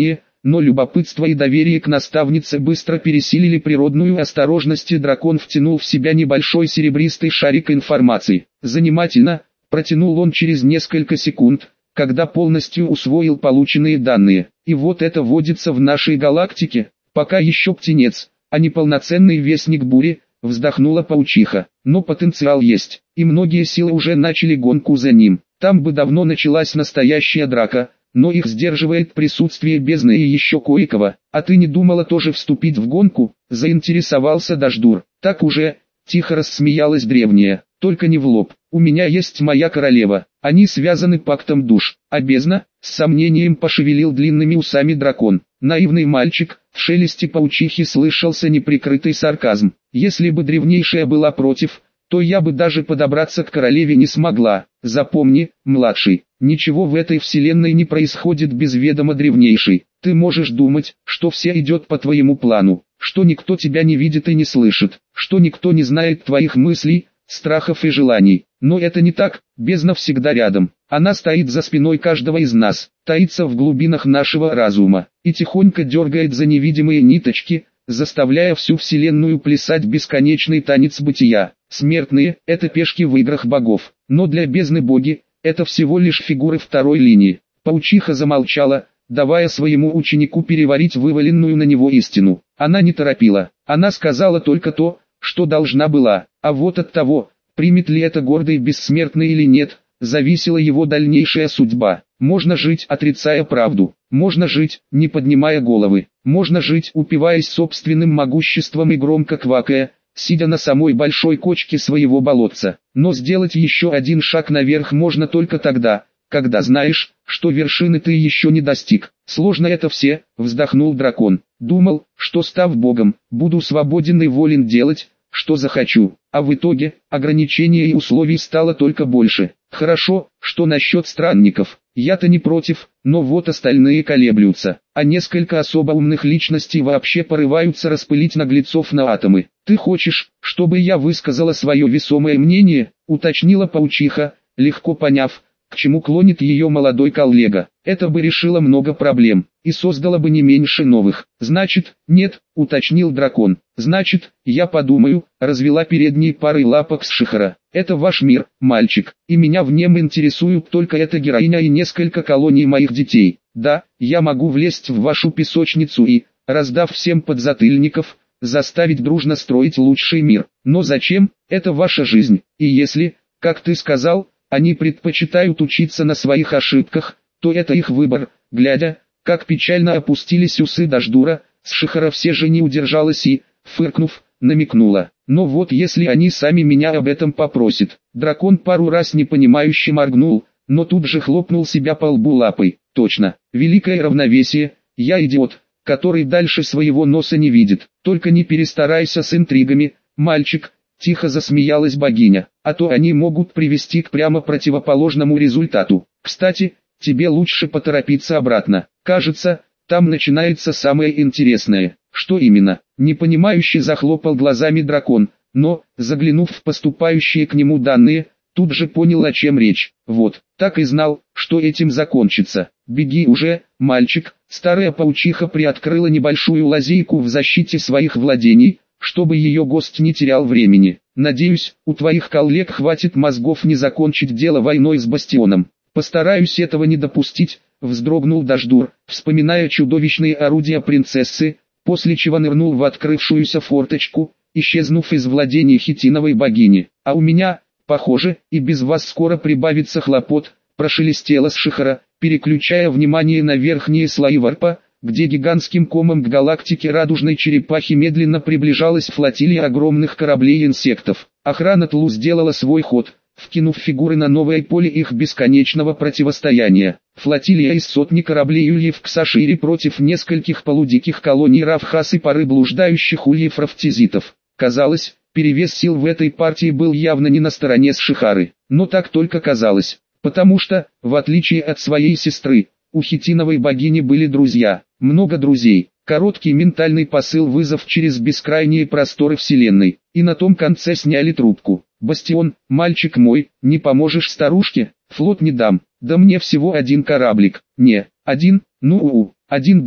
Speaker 1: но любопытство и доверие к наставнице быстро пересилили природную осторожность, и дракон втянул в себя небольшой серебристый шарик информации. Занимательно, протянул он через несколько секунд, когда полностью усвоил полученные данные. И вот это водится в нашей галактике, пока еще птенец, а не полноценный вестник бури, вздохнула паучиха. Но потенциал есть, и многие силы уже начали гонку за ним. Там бы давно началась настоящая драка, но их сдерживает присутствие бездны и еще кое-кого. А ты не думала тоже вступить в гонку? Заинтересовался Даждур. Так уже, тихо рассмеялась древняя, только не в лоб. У меня есть моя королева, они связаны пактом душ. А бездна? С сомнением пошевелил длинными усами дракон. Наивный мальчик, в шелесте паучихи слышался неприкрытый сарказм. Если бы древнейшая была против, то я бы даже подобраться к королеве не смогла. Запомни, младший, ничего в этой вселенной не происходит без ведома древнейшей. Ты можешь думать, что все идет по твоему плану, что никто тебя не видит и не слышит, что никто не знает твоих мыслей, страхов и желаний. Но это не так, бездна всегда рядом. Она стоит за спиной каждого из нас, таится в глубинах нашего разума, и тихонько дергает за невидимые ниточки, заставляя всю вселенную плясать бесконечный танец бытия. Смертные – это пешки в играх богов, но для бездны боги – это всего лишь фигуры второй линии. Паучиха замолчала, давая своему ученику переварить вываленную на него истину. Она не торопила, она сказала только то, что должна была, а вот от того, примет ли это гордый бессмертный или нет, зависела его дальнейшая судьба. Можно жить, отрицая правду, можно жить, не поднимая головы, можно жить, упиваясь собственным могуществом и громко квакая, сидя на самой большой кочке своего болотца. Но сделать еще один шаг наверх можно только тогда, когда знаешь, что вершины ты еще не достиг. Сложно это все, вздохнул дракон. Думал, что став богом, буду свободен и волен делать, что захочу, а в итоге, ограничений и условий стало только больше. Хорошо, что насчет странников, я-то не против, но вот остальные колеблются, а несколько особо умных личностей вообще порываются распылить наглецов на атомы. Ты хочешь, чтобы я высказала свое весомое мнение, уточнила паучиха, легко поняв, к чему клонит ее молодой коллега. Это бы решило много проблем, и создало бы не меньше новых. Значит, нет, уточнил дракон. Значит, я подумаю, развела передние парой лапок с Шихара. Это ваш мир, мальчик, и меня в нем интересуют только эта героиня и несколько колоний моих детей. Да, я могу влезть в вашу песочницу и, раздав всем подзатыльников, заставить дружно строить лучший мир. Но зачем? Это ваша жизнь, и если, как ты сказал, они предпочитают учиться на своих ошибках, то это их выбор. Глядя, как печально опустились усы Даждура, с Шихара все же не удержалась и, фыркнув, намекнула. Но вот если они сами меня об этом попросят. Дракон пару раз непонимающе моргнул, но тут же хлопнул себя по лбу лапой. Точно, великое равновесие, я идиот, который дальше своего носа не видит. Только не перестарайся с интригами, мальчик. Тихо засмеялась богиня, а то они могут привести к прямо противоположному результату. Кстати, тебе лучше поторопиться обратно. Кажется, там начинается самое интересное. Что именно? Непонимающе захлопал глазами дракон, но, заглянув в поступающие к нему данные, тут же понял, о чем речь. Вот, так и знал, что этим закончится. Беги уже, мальчик. Старая паучиха приоткрыла небольшую лазейку в защите своих владений, чтобы ее гость не терял времени. Надеюсь, у твоих коллег хватит мозгов не закончить дело войной с Бастионом. Постараюсь этого не допустить, вздрогнул Даждур, вспоминая чудовищные орудия принцессы, после чего нырнул в открывшуюся форточку, исчезнув из владений хитиновой богини. А у меня, похоже, и без вас скоро прибавится хлопот, прошелестело с Шихара, переключая внимание на верхние слои варпа, где гигантским комом к галактике радужной черепахи медленно приближалась флотилия огромных кораблей-инсектов. Охрана Тлу сделала свой ход, вкинув фигуры на новое поле их бесконечного противостояния. Флотилия из сотни кораблей ульев Ксашири против нескольких полудиких колоний Равхас и пары блуждающих ульев Рафтизитов. Казалось, перевес сил в этой партии был явно не на стороне Сшихары, но так только казалось, потому что, в отличие от своей сестры, у хитиновой богини были друзья, много друзей. Короткий ментальный посыл, вызов через бескрайние просторы вселенной, и на том конце сняли трубку. «Бастион, мальчик мой, не поможешь старушке? Флот не дам, да мне всего один кораблик». «Не, один, ну у, один дам»,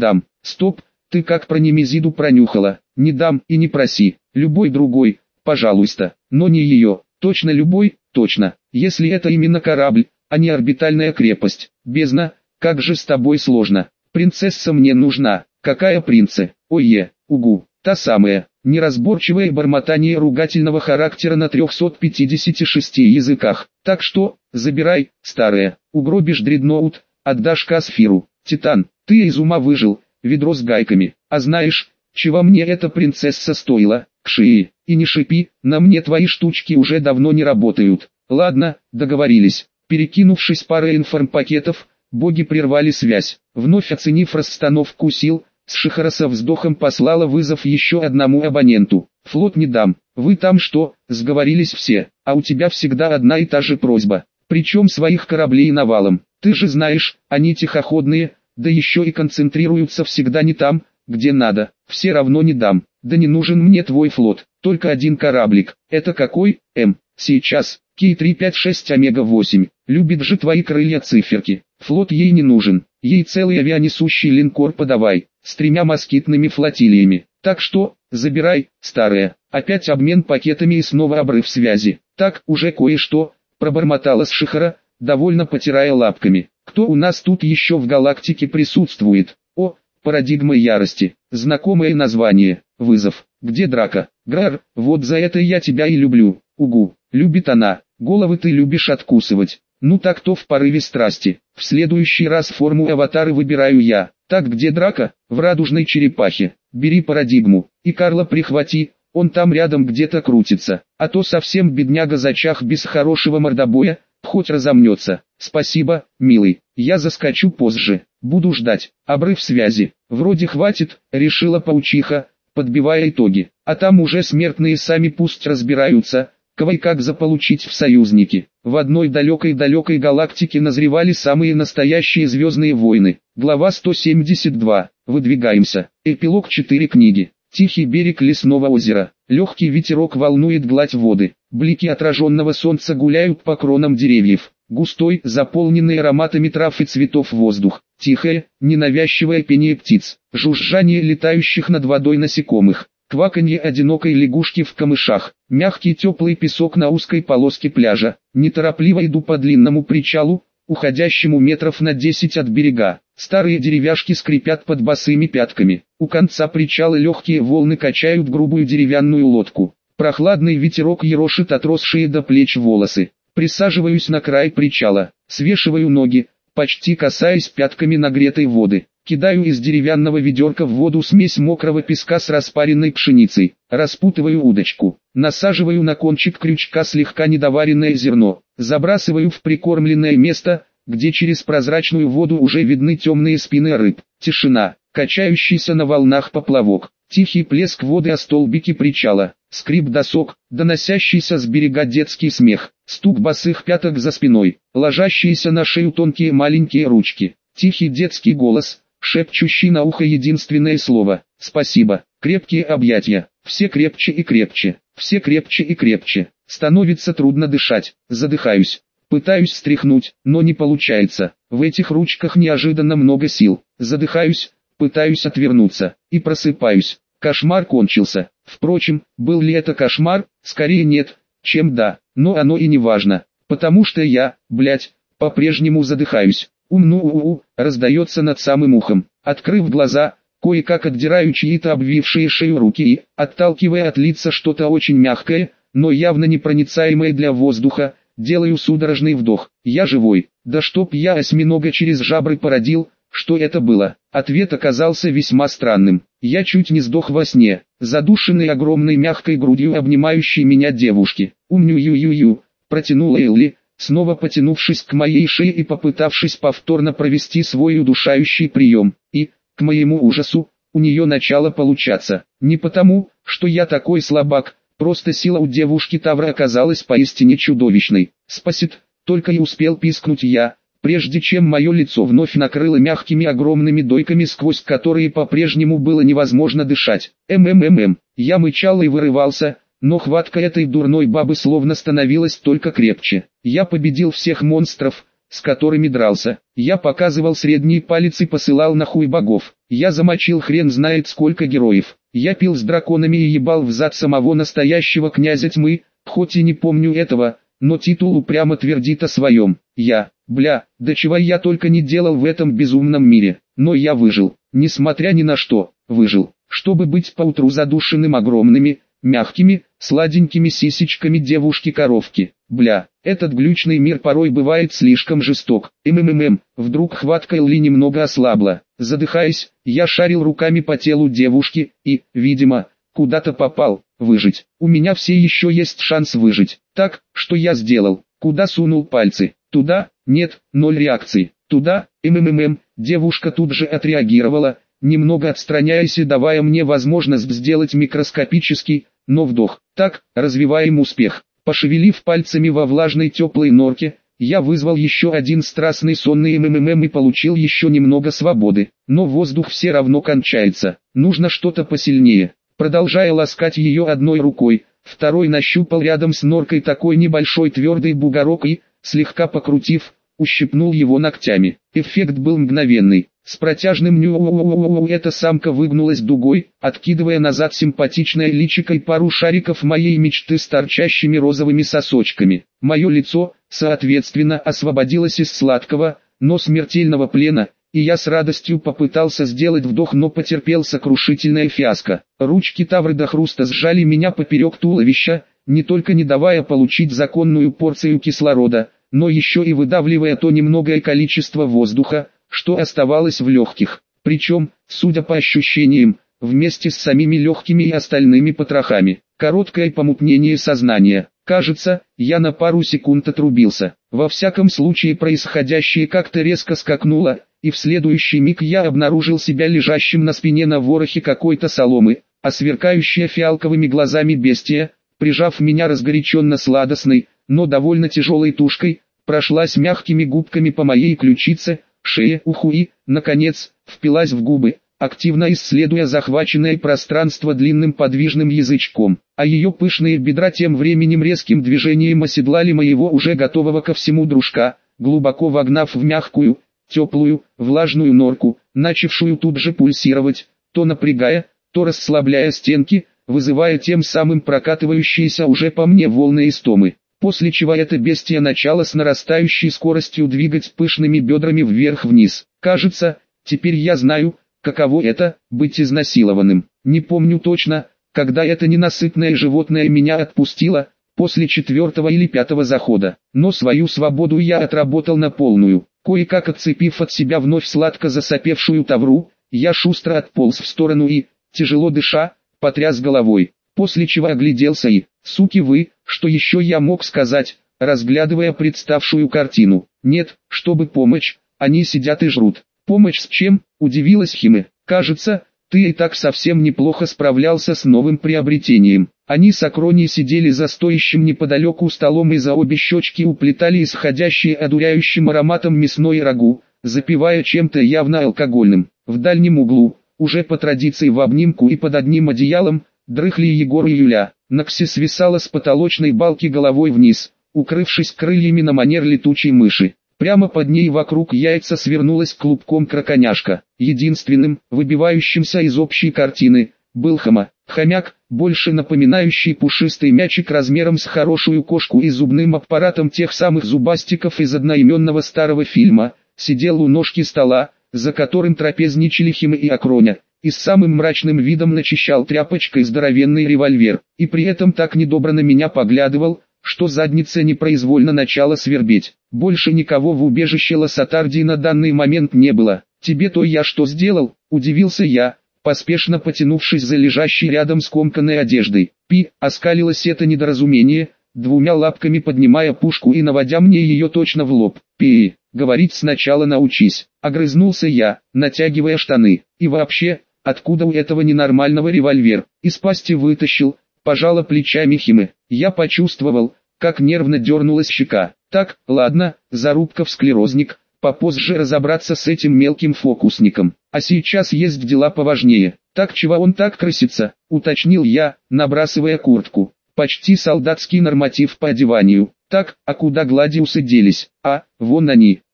Speaker 1: Стоп, ты как про Немезиду пронюхала? Не дам и не проси, любой другой, пожалуйста, но не ее, точно любой, точно, если это именно корабль, а не орбитальная крепость. Бездна, как же с тобой сложно. Принцесса мне нужна. Какая принце? Ой-е, угу, та самая. Неразборчивое бормотание ругательного характера на трёхсот пятидесяти шести языках. Так что, забирай, старая, угробишь дредноут, отдашь Касфиру. Титан, ты из ума выжил, ведро с гайками. А знаешь, чего мне эта принцесса стоила? Кшии, и не шипи, на мне твои штучки уже давно не работают. Ладно, договорились. Перекинувшись парой информпакетов, боги прервали связь. Вновь оценив расстановку сил, Сшихара со вздохом послала вызов еще одному абоненту. «Флот не дам, вы там что, сговорились все, а у тебя всегда одна и та же просьба. Причем своих кораблей навалом. Ты же знаешь, они тихоходные, да еще и концентрируются всегда не там, где надо. Все равно не дам. Да не нужен мне твой флот, только один кораблик. Это какой, М? Сейчас, Кей триста пятьдесят шесть Омега восемь. Любит же твои крылья циферки. Флот ей не нужен, ей целый авианесущий линкор подавай, с тремя москитными флотилиями. Так что, забирай, старая». Опять обмен пакетами и снова обрыв связи. «Так, уже кое-что», пробормотала Сшихара, довольно потирая лапками. «Кто у нас тут еще в галактике присутствует? О, парадигма ярости. Знакомое название. Вызов. Где драка? Грар, вот за это я тебя и люблю. Угу, любит она. Головы ты любишь откусывать. Ну так то в порыве страсти. В следующий раз форму аватара выбираю я. Так где драка? В радужной черепахе. Бери парадигму. И Карла прихвати, он там рядом где-то крутится. А то совсем бедняга зачах без хорошего мордобоя, хоть разомнется. Спасибо, милый. Я заскочу позже. Буду ждать. Обрыв связи. Вроде хватит, решила паучиха, подбивая итоги. А там уже смертные сами пусть разбираются, кого и как заполучить в союзники. В одной далекой-далекой галактике назревали самые настоящие звездные войны. Глава сто семьдесят два. Выдвигаемся. Эпилог четыре книги. Тихий берег лесного озера. Легкий ветерок волнует гладь воды. Блики отраженного солнца гуляют по кронам деревьев. Густой, заполненный ароматами трав и цветов воздух. Тихое, ненавязчивое пение птиц. Жужжание летающих над водой насекомых. Кваканье одинокой лягушки в камышах. Мягкий теплый песок на узкой полоске пляжа. Неторопливо иду по длинному причалу, уходящему метров на десять от берега. Старые деревяшки скрипят под босыми пятками. У конца причала легкие волны качают грубую деревянную лодку. Прохладный ветерок ерошит отросшие до плеч волосы. Присаживаюсь на край причала, свешиваю ноги, почти касаясь пятками нагретой воды. Кидаю из деревянного ведерка в воду смесь мокрого песка с распаренной пшеницей. Распутываю удочку. Насаживаю на кончик крючка слегка недоваренное зерно. Забрасываю в прикормленное место, где через прозрачную воду уже видны темные спины рыб. Тишина. Качающийся на волнах поплавок. Тихий плеск воды о столбике причала. Скрип досок, доносящийся с берега детский смех. Стук босых пяток за спиной. Ложащиеся на шею тонкие маленькие ручки. Тихий детский голос, шепчущий на ухо единственное слово «спасибо». Крепкие объятия, все крепче и крепче, все крепче и крепче. Становится трудно дышать, задыхаюсь. Пытаюсь стряхнуть, но не получается. В этих ручках неожиданно много сил. Задыхаюсь, пытаюсь отвернуться, и просыпаюсь. Кошмар кончился. Впрочем, был ли это кошмар? Скорее нет, чем да, но оно и не важно. Потому что я, блять, по-прежнему задыхаюсь. «Ум-ну-у-у», раздается над самым ухом. Открыв глаза, кое-как отдираю чьи-то обвившие шею руки и, отталкивая от лица что-то очень мягкое, но явно непроницаемое для воздуха, делаю судорожный вдох. Я живой. Да чтоб я осьминога через жабры породил, что это было? Ответ оказался весьма странным. Я чуть не сдох во сне, задушенный огромной мягкой грудью обнимающей меня девушки. «Ум-ню-ю-ю-ю», протянула Элли, снова потянувшись к моей шее и попытавшись повторно провести свой удушающий прием. И, к моему ужасу, у нее начало получаться. Не потому, что я такой слабак, просто сила у девушки Тавра оказалась поистине чудовищной. «Спасит», только и успел пискнуть я, прежде чем мое лицо вновь накрыло мягкими огромными дойками, сквозь которые по-прежнему было невозможно дышать. «М-м-м-м», я мычал и вырывался, но хватка этой дурной бабы словно становилась только крепче. Я победил всех монстров, с которыми дрался. Я показывал средний палец и посылал нахуй богов. Я замочил хрен знает сколько героев. Я пил с драконами и ебал в зад самого настоящего князя тьмы, хоть и не помню этого, но титул упрямо твердит о своем. Я, бля, да чего я только не делал в этом безумном мире, но я выжил, несмотря ни на что, выжил, чтобы быть поутру задушенным огромными, мягкими, сладенькими сисечками девушки-коровки. Бля, этот глючный мир порой бывает слишком жесток. МММ, вдруг хватка Элли немного ослабла. Задыхаясь, я шарил руками по телу девушки и, видимо, куда-то попал. Выжить. У меня все еще есть шанс выжить. Так, что я сделал? Куда сунул пальцы? Туда? Нет, ноль реакции. Туда? МММ, девушка тут же отреагировала, немного отстраняясь и давая мне возможность сделать микроскопический, но вдох. Так, развиваем успех. Пошевелив пальцами во влажной теплой норке, я вызвал еще один страстный сонный МММ и получил еще немного свободы. Но воздух все равно кончается. Нужно что-то посильнее. Продолжая ласкать ее одной рукой, второй нащупал рядом с норкой такой небольшой твердый бугорок и, слегка покрутив, ущипнул его ногтями. Эффект был мгновенный. С протяжным ню эта самка выгнулась дугой, откидывая назад симпатичное личико и пару шариков моей мечты с торчащими розовыми сосочками. Мое лицо, соответственно, освободилось из сладкого, но смертельного плена, и я с радостью попытался сделать вдох, но потерпел сокрушительное фиаско. Ручки Тавры до хруста сжали меня поперек туловища, не только не давая получить законную порцию кислорода, но еще и выдавливая то немногое количество воздуха, что оставалось в легких. Причем, судя по ощущениям, вместе с самими легкими и остальными потрохами. Короткое помутнение сознания. Кажется, я на пару секунд отрубился. Во всяком случае происходящее как-то резко скакнуло, и в следующий миг я обнаружил себя лежащим на спине на ворохе какой-то соломы, а сверкающая фиалковыми глазами бестия, прижав меня разгоряченно-сладостной, но довольно тяжелой тушкой, прошлась мягкими губками по моей ключице, шее, уху и, наконец, впилась в губы, активно исследуя захваченное пространство длинным подвижным язычком, а ее пышные бедра тем временем резким движением оседлали моего уже готового ко всему дружка, глубоко вогнав в мягкую, теплую, влажную норку, начавшую тут же пульсировать, то напрягая, то расслабляя стенки, вызывая тем самым прокатывающиеся уже по мне волны истомы. После чего эта бестия начала с нарастающей скоростью двигать пышными бедрами вверх-вниз. Кажется, теперь я знаю, каково это — быть изнасилованным. Не помню точно, когда это ненасытное животное меня отпустило, после четвертого или пятого захода. Но свою свободу я отработал на полную. Кое-как отцепив от себя вновь сладко засопевшую Тавру, я шустро отполз в сторону и, тяжело дыша, потряс головой. После чего огляделся и, суки вы, что еще я мог сказать, разглядывая представшую картину. Нет, чтобы помочь, они сидят и жрут. Помощь с чем? Удивилась Химе. Кажется, ты и так совсем неплохо справлялся с новым приобретением. Они с Акрони сидели за стоящим неподалеку столом и за обе щечки уплетали исходящие одуряющим ароматом мясной рагу, запивая чем-то явно алкогольным. В дальнем углу, уже по традиции в обнимку и под одним одеялом, дрыхли Егор и Юля. Накси свисала с потолочной балки головой вниз, укрывшись крыльями на манер летучей мыши. Прямо под ней вокруг яйца свернулась клубком краконяшка. Единственным, выбивающимся из общей картины, был Хама. Хомяк, больше напоминающий пушистый мячик размером с хорошую кошку и зубным аппаратом тех самых зубастиков из одноименного старого фильма, сидел у ножки стола, за которым трапезничали Химе и Акроня, и с самым мрачным видом начищал тряпочкой здоровенный револьвер, и при этом так недобро на меня поглядывал, что задница непроизвольно начала свербеть. Больше никого в убежище Лассатарди на данный момент не было. «Тебе-то я что сделал?» – удивился я, поспешно потянувшись за лежащей рядом скомканной одеждой. Пи, оскалилось это недоразумение, двумя лапками поднимая пушку и наводя мне ее точно в лоб. «Пи, говорить сначала научись», – огрызнулся я, натягивая штаны. «И вообще, откуда у этого ненормального револьвер?» Из пасти вытащил, пожала плечами Химе. Я почувствовал, как нервно дернулась щека. Так, ладно, зарубка в склерозник, попозже разобраться с этим мелким фокусником. А сейчас есть дела поважнее. Так чего он так красится, уточнил я, набрасывая куртку. Почти солдатский норматив по одеванию. Так, а куда гладиусы делись? А, вон они.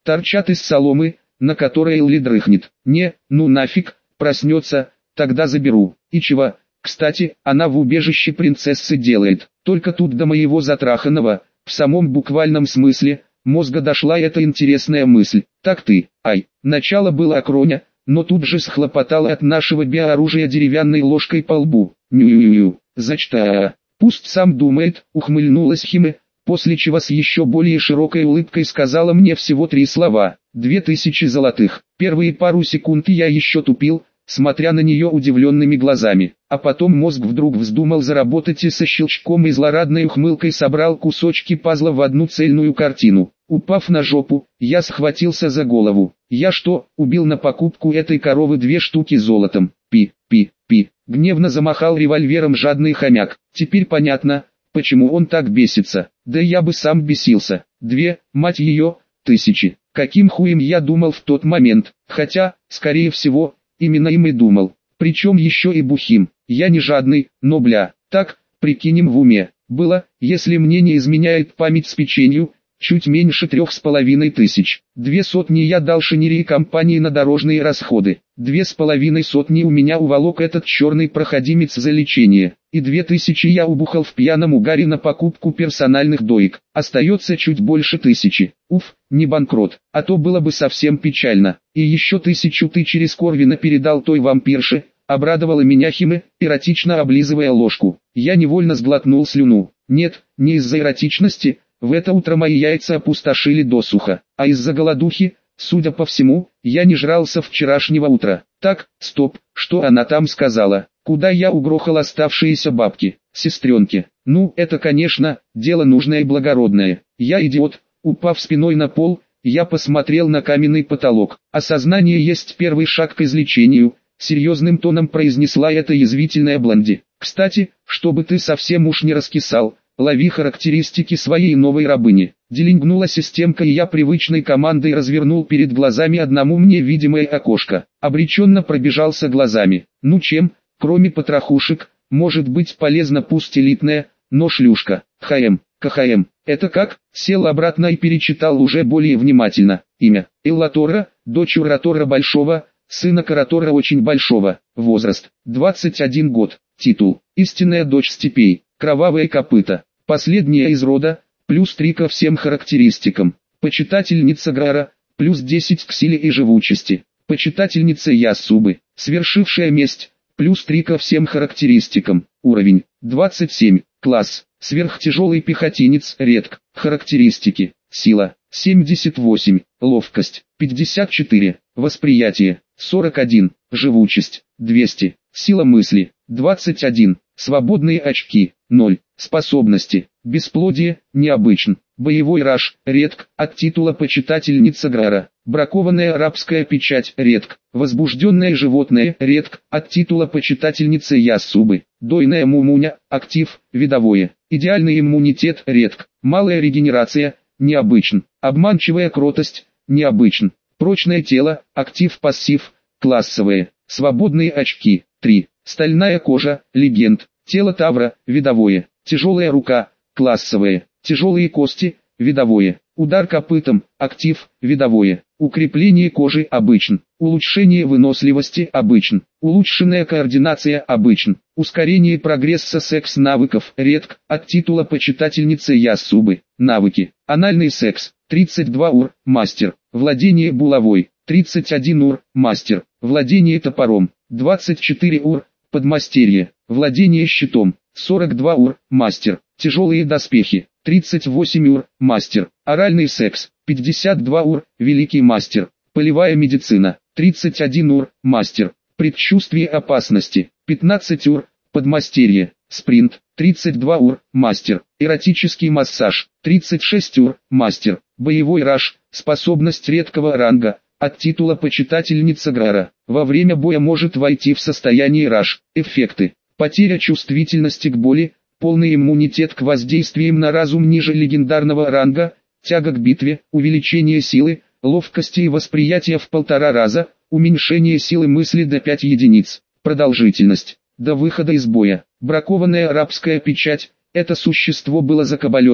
Speaker 1: торчат из соломы, на которой Элли дрыхнет. Не, ну нафиг, проснется, тогда заберу. И чего, кстати, она в убежище принцессы делает. Только тут до моего затраханного, в самом буквальном смысле, мозга дошла эта интересная мысль. Так ты, ай, начало было окроня, но тут же схлопотала от нашего биооружия деревянной ложкой по лбу. Ню-ю-ю, зачта. Пусть сам думает, ухмыльнулась Химе, после чего с еще более широкой улыбкой сказала мне всего три слова. Две тысячи золотых. Первые пару секунд я еще тупил, смотря на нее удивленными глазами, а потом мозг вдруг вздумал заработать и со щелчком и злорадной ухмылкой собрал кусочки пазла в одну цельную картину. Упав на жопу, я схватился за голову. Я что, убил на покупку этой коровы две штуки золотом? Пи, пи, пи. Гневно замахал револьвером жадный хомяк. Теперь понятно, почему он так бесится. Да я бы сам бесился. Две, мать ее, тысячи. Каким хуем я думал в тот момент, хотя, скорее всего, именно им и думал. Причем еще и бухим. Я не жадный, но бля, так, прикинем в уме. Было, если мне не изменяет память с печенью, чуть меньше трех с половиной тысяч. Две сотни я дал шинерии компании на дорожные расходы. Две с половиной сотни у меня уволок этот черный проходимец за лечение. И две тысячи я убухал в пьяном угаре на покупку персональных доек. Остается чуть больше тысячи. Уф, не банкрот, а то было бы совсем печально. И еще тысячу ты через Корвина передал той вампирше, обрадовала меня Химе, эротично облизывая ложку. Я невольно сглотнул слюну. Нет, не из-за эротичности. В это утро мои яйца опустошили досуха, а из-за голодухи, судя по всему, я не жрал со вчерашнего утра. Так, стоп, что она там сказала? Куда я угрохал оставшиеся бабки? Сестренке. Ну, это, конечно, дело нужное и благородное. Я идиот, упав спиной на пол, я посмотрел на каменный потолок. Осознание есть первый шаг к излечению, серьезным тоном произнесла эта язвительная блонди. Кстати, чтобы ты совсем уж не раскисал, лови характеристики своей новой рабыни. Делингнула системка, и я привычной командой развернул перед глазами одному мне видимое окошко. Обреченно пробежался глазами. Ну чем, кроме потрохушек, может быть полезна пусть элитная, но шлюшка. ХМ, КХМ. Это как? Сел обратно и перечитал уже более внимательно. Имя: Эллатора, дочь Уратора Большого, сына Каратора Очень Большого. Возраст: двадцать один год. Титул: истинная дочь степей. Кровавое копыто. Последняя из рода, плюс три ко всем характеристикам. Почитательница Грара, плюс десять к силе и живучести. Почитательница Яссубы, свершившая месть, плюс три ко всем характеристикам. Уровень: двадцать семь. Класс: сверхтяжелый пехотинец. Редк. Характеристики: сила: семьдесят восемь, ловкость: пятьдесят четыре, восприятие: сорок один, живучесть: двести, сила мысли: двадцать один, свободные очки: ноль, способности: бесплодие, необычен, боевой раж, редк, от титула почитательница Грара, бракованная арабская печать, редк, возбужденное животное, редк, от титула почитательницы Яссубы, дойная мумуня, актив, видовое, идеальный иммунитет, редк, малая регенерация, необычен, обманчивая кротость, необычен, прочное тело, актив-пассив, классовые, свободные очки, три, стальная кожа, легенд, тело Тавра, видовое, тяжелая рука, классовое, тяжелые кости, видовое, удар копытом, актив, видовое, укрепление кожи, обычен, улучшение выносливости, обычен, улучшенная координация, обычен, ускорение прогресса секс-навыков, редк, от титула почитательницы Яссубы, навыки, анальный секс, тридцать два ур, мастер, владение булавой, тридцать один ур, мастер, владение топором, двадцать четыре ур, подмастерье, владение щитом, сорок два ур, мастер, тяжелые доспехи, тридцать восемь ур, мастер, оральный секс, пятьдесят два ур, великий мастер, полевая медицина, тридцать один ур, мастер, предчувствие опасности, пятнадцать ур, подмастерье, спринт, тридцать два ур, мастер, эротический массаж, тридцать шесть ур, мастер, боевой раж, способность редкого ранга, от титула почитательница Грара, во время боя может войти в состояние раж, эффекты, потеря чувствительности к боли, полный иммунитет к воздействиям на разум ниже легендарного ранга, тяга к битве, увеличение силы, ловкости и восприятия в полтора раза, уменьшение силы мысли до пяти единиц, продолжительность, до выхода из боя, бракованная арабская печать, это существо было закабалено,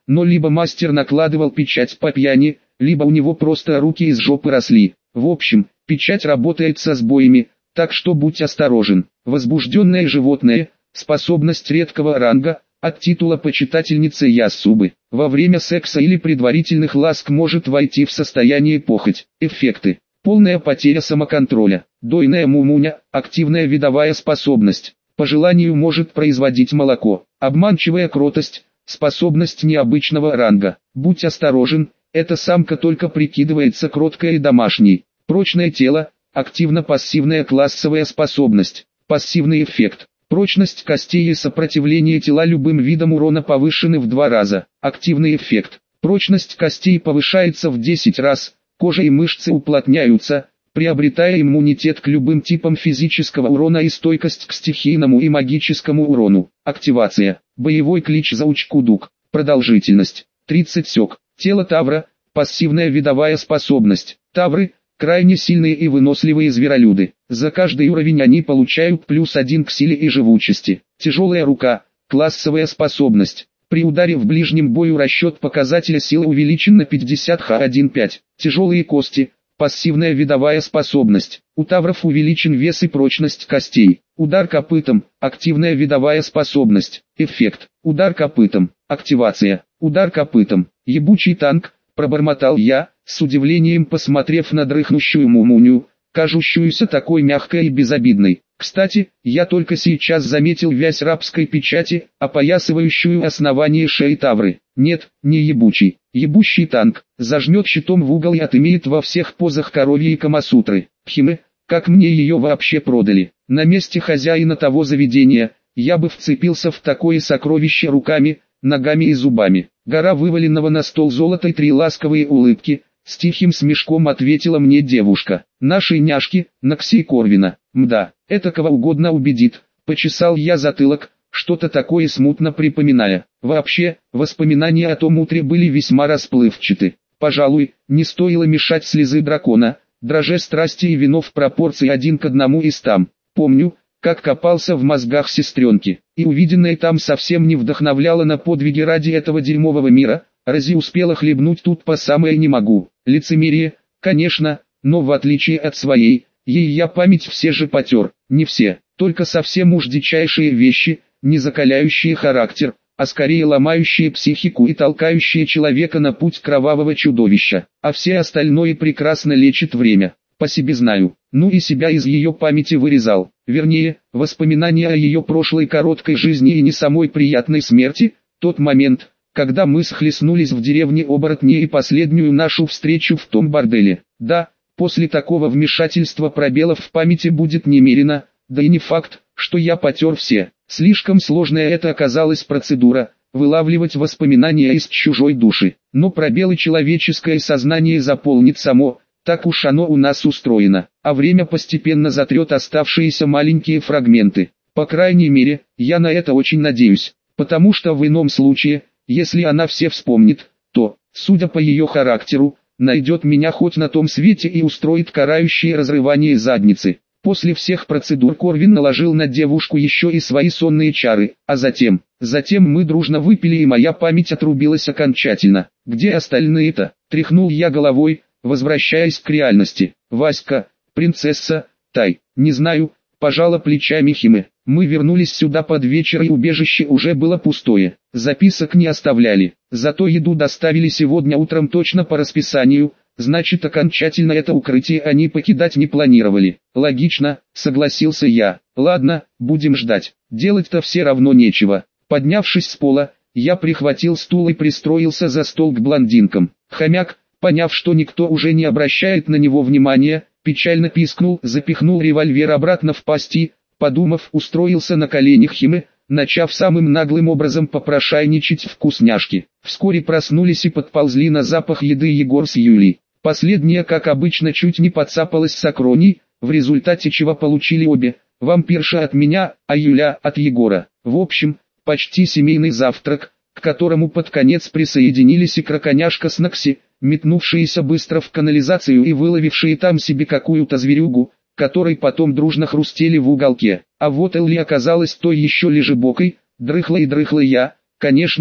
Speaker 1: но либо мастер накладывал печать по пьяни, либо у него просто руки из жопы росли. В общем, печать работает со сбоями, так что будь осторожен. Возбужденное животное, способность редкого ранга, от титула почитательницы Яссубы. Во время секса или предварительных ласк может войти в состояние похоть. Эффекты. Полная потеря самоконтроля. Дойная мумуня, активная видовая способность. По желанию может производить молоко. Обманчивая кротость, способность необычного ранга. Будь осторожен, эта самка только прикидывается кроткой и домашней. Прочное тело, активно-пассивная классовая способность. Пассивный эффект. Прочность костей и сопротивление тела любым видам урона повышены в два раза. Активный эффект. Прочность костей повышается в десять раз, кожа и мышцы уплотняются, приобретая иммунитет к любым типам физического урона и стойкость к стихийному и магическому урону. Активация. Боевой клич Заучкудук. Продолжительность. тридцать сек. Тело Тавра. Пассивная видовая способность. Тавры – крайне сильные и выносливые зверолюды. За каждый уровень они получают плюс один к силе и живучести. Тяжелая рука – классовая способность. При ударе в ближнем бою расчет показателя силы увеличен на пятьдесят ха один пять. Тяжелые кости – пассивная видовая способность. У тавров увеличен вес и прочность костей. Удар копытом – активная видовая способность. Эффект. Удар копытом. Активация. Удар копытом. Ебучий танк, пробормотал я, с удивлением посмотрев на дрыхнущую мумуню, кажущуюся такой мягкой и безобидной. Кстати, я только сейчас заметил вязь рабской печати, опоясывающую основание шеи тавры. Нет, не ебучий. Ебущий танк, зажмет щитом в угол и отымеет во всех позах коровьи и камасутры. Пхимы, как мне ее вообще продали? На месте хозяина того заведения, я бы вцепился в такое сокровище руками, ногами и зубами. Гора вываленного на стол золота и три ласковые улыбки, с тихим смешком ответила мне девушка. Нашей няшки, Накси Корвина. Мда, это кого угодно убедит. Почесал я затылок, что-то такое смутно припоминая. Вообще, воспоминания о том утре были весьма расплывчаты. Пожалуй, не стоило мешать слезы дракона, драже страсти и вино в пропорции один к одному из там. Помню, как копался в мозгах сестренки, и увиденное там совсем не вдохновляло на подвиги ради этого дерьмового мира. Рази успела хлебнуть тут по самое не могу. Лицемерие, конечно, но в отличие от своей, ей я память все же потер. Не все, только совсем уж дичайшие вещи, не закаляющие характер, а скорее ломающие психику и толкающие человека на путь кровавого чудовища. А все остальное прекрасно лечит время. По себе знаю. Ну и себя из ее памяти вырезал. Вернее, воспоминания о ее прошлой короткой жизни и не самой приятной смерти. Тот момент, когда мы схлестнулись в деревне оборотней и последнюю нашу встречу в том борделе. Да, после такого вмешательства пробелов в памяти будет немерено, да и не факт, что я потер все. Слишком сложная это оказалась процедура, вылавливать воспоминания из чужой души. Но пробелы человеческое сознание заполнит само, так уж оно у нас устроено, а время постепенно затрет оставшиеся маленькие фрагменты. По крайней мере, я на это очень надеюсь, потому что в ином случае, если она все вспомнит, то, судя по ее характеру, найдет меня хоть на том свете и устроит карающее разрывание задницы. После всех процедур Корвин наложил на девушку еще и свои сонные чары, а затем, затем мы дружно выпили и моя память отрубилась окончательно. Где остальные-то? Тряхнул я головой, возвращаясь к реальности. Васька, принцесса, Тай, не знаю, пожала плечами Химе. Мы вернулись сюда под вечер и убежище уже было пустое. Записок не оставляли, зато еду доставили сегодня утром точно по расписанию, значит окончательно это укрытие они покидать не планировали. Логично, согласился я. Ладно, будем ждать, делать-то все равно нечего. Поднявшись с пола, я прихватил стул и пристроился за стол к блондинкам. Хомяк, поняв, что никто уже не обращает на него внимания, печально пискнул, запихнул револьвер обратно в пасти, подумав, устроился на коленях Химы, начав самым наглым образом попрошайничать вкусняшки. Вскоре проснулись и подползли на запах еды Егор с Юлей. Последняя, как обычно, чуть не подцапалась с Акроней, в результате чего получили обе, вампирша от меня, а Юля от Егора. В общем, почти семейный завтрак, к которому под конец присоединились и краконяшка с Накси, метнувшиеся быстро в канализацию и выловившие там себе какую-то зверюгу, которой потом дружно хрустели в уголке. А вот Элли оказалась той еще лежебокой, дрыхлой и дрыхлой я, конечно,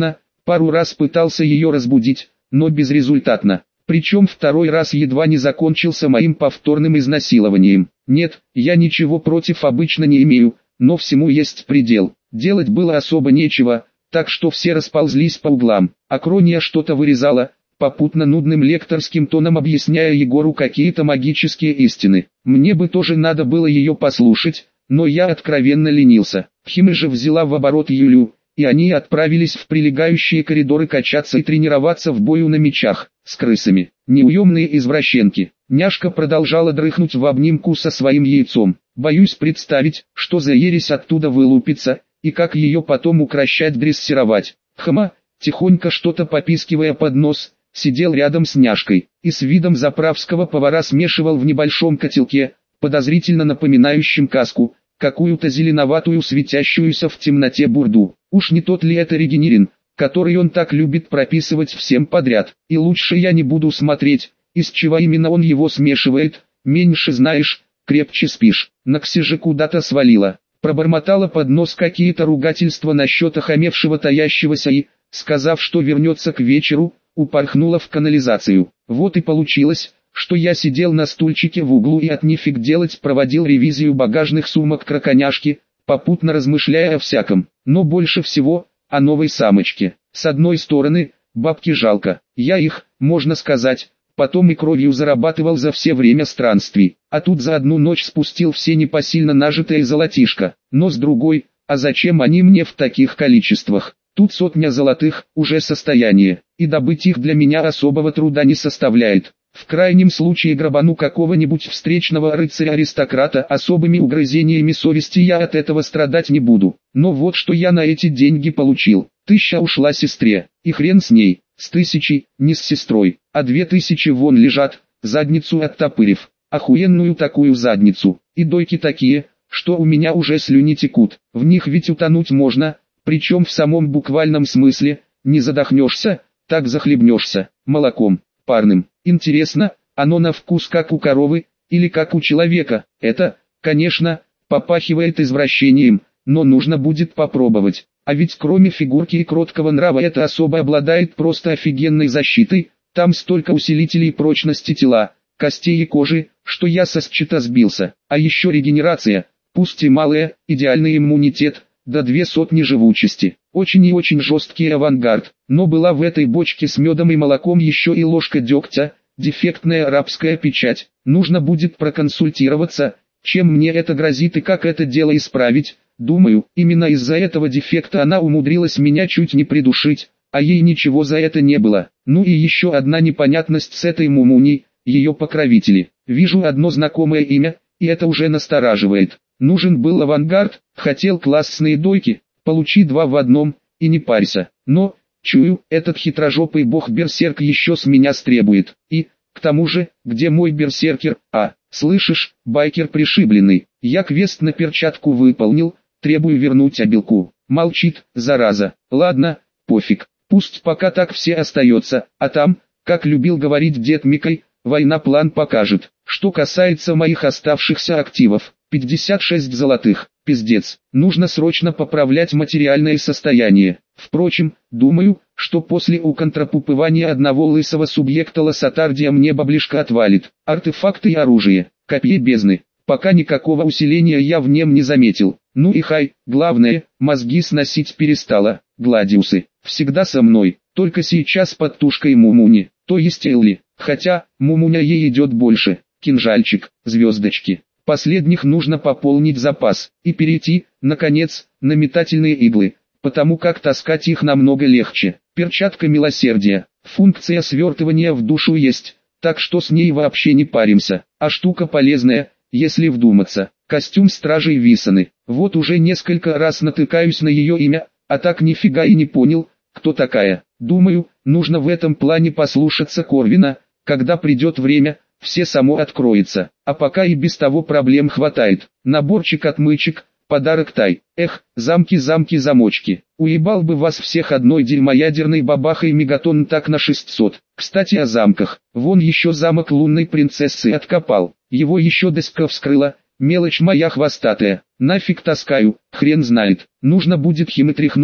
Speaker 1: Пару раз пытался ее разбудить, но безрезультатно. Причем второй раз едва не закончился моим повторным изнасилованием. Нет, я ничего против обычно не имею, но всему есть предел. Делать было особо нечего, так что все расползлись по углам. Акрония что-то вырезала, попутно нудным лекторским тоном объясняя Егору какие-то магические истины. Мне бы тоже надо было ее послушать, но я откровенно ленился. Хима же взяла в оборот Юлю, и они отправились в прилегающие коридоры качаться и тренироваться в бою на мечах с крысами. Неуемные извращенки. Няшка продолжала дрыхнуть в обнимку со своим яйцом. Боюсь представить, что за ересь оттуда вылупится, и как ее потом укрощать, дрессировать. Хма, тихонько что-то попискивая под нос, сидел рядом с няшкой, и с видом заправского повара смешивал в небольшом котелке, подозрительно напоминающем каску, какую-то зеленоватую светящуюся в темноте бурду. Уж не тот ли это регенерин, который он так любит прописывать всем подряд. И лучше я не буду смотреть, из чего именно он его смешивает. Меньше знаешь, крепче спишь. Накси же куда-то свалила. Пробормотала под нос какие-то ругательства насчет охамевшего таящегося и, сказав, что вернется к вечеру, упорхнула в канализацию. Вот и получилось, что я сидел на стульчике в углу и от нифиг делать проводил ревизию багажных сумок краконяшки, попутно размышляя о всяком, но больше всего о новой самочке. С одной стороны, бабки жалко, я их, можно сказать, потом и кровью зарабатывал за все время странствий, а тут за одну ночь спустил все непосильно нажитое золотишко. Но с другой, а зачем они мне в таких количествах? Тут сотня золотых, уже состояние, и добыть их для меня особого труда не составляет. В крайнем случае грабану какого-нибудь встречного рыцаря-аристократа, особыми угрызениями совести я от этого страдать не буду. Но вот что я на эти деньги получил. Тысяча ушла сестре, и хрен с ней, с тысячей, не с сестрой, а две тысячи вон лежат, задницу оттопырив. Охуенную такую задницу, и дойки такие, что у меня уже слюни текут. В них ведь утонуть можно, причем в самом буквальном смысле, не задохнешься, так захлебнешься, молоком, парным. Интересно, оно на вкус как у коровы, или как у человека? Это, конечно, попахивает извращением, но нужно будет попробовать. А ведь кроме фигурки и кроткого нрава это особо обладает просто офигенной защитой, там столько усилителей прочности тела, костей и кожи, что я со счета сбился. А еще регенерация, пусть и малая, идеальный иммунитет, до две сотни живучести. Очень и очень жесткий авангард, но была в этой бочке с медом и молоком еще и ложка дегтя, дефектная арабская печать. Нужно будет проконсультироваться, чем мне это грозит и как это дело исправить. Думаю, именно из-за этого дефекта она умудрилась меня чуть не придушить, а ей ничего за это не было. Ну и еще одна непонятность с этой Мумуней, ее покровители. Вижу одно знакомое имя, и это уже настораживает. Нужен был авангард, хотел классные дойки, получи два в одном, и не парься. Но, чую, этот хитрожопый бог-берсерк еще с меня стребует. И, к тому же, где мой берсеркер? А, слышишь, байкер пришибленный, я квест на перчатку выполнил, требую вернуть обилку. Молчит, зараза. Ладно, пофиг, пусть пока так все остается, а там, как любил говорить дед Микай, война план покажет. Что касается моих оставшихся активов, пятьдесят шесть золотых, пиздец, нужно срочно поправлять материальное состояние. Впрочем, думаю, что после уконтрапупывания одного лысого субъекта лосотардия мне баблишка отвалит. Артефакты и оружие, копье бездны, пока никакого усиления я в нем не заметил. Ну и хай, главное, мозги сносить перестала. Гладиусы, всегда со мной, только сейчас под тушкой Мумуни, то есть Элли, хотя, Мумуня ей идет больше. Кинжальчик, звездочки. Последних нужно пополнить запас и перейти, наконец, на метательные иглы, потому как таскать их намного легче. Перчатка милосердия, функция свертывания в душу есть, так что с ней вообще не паримся, а штука полезная, если вдуматься. Костюм стражей Висаны, вот уже несколько раз натыкаюсь на ее имя, а так нифига и не понял, кто такая. Думаю, нужно в этом плане послушаться Корвина, когда придет время, все само откроется, а пока и без того проблем хватает. Наборчик-отмычек, подарок Тай. Эх, замки-замки-замочки. Уебал бы вас всех одной дерьмоядерной бабахой мегатон так на шестьсот. Кстати о замках. Вон еще замок лунной принцессы откопал. Его еще доска вскрыла. Мелочь моя хвостатая. Нафиг таскаю, хрен знает. Нужно будет Химы тряхнуть,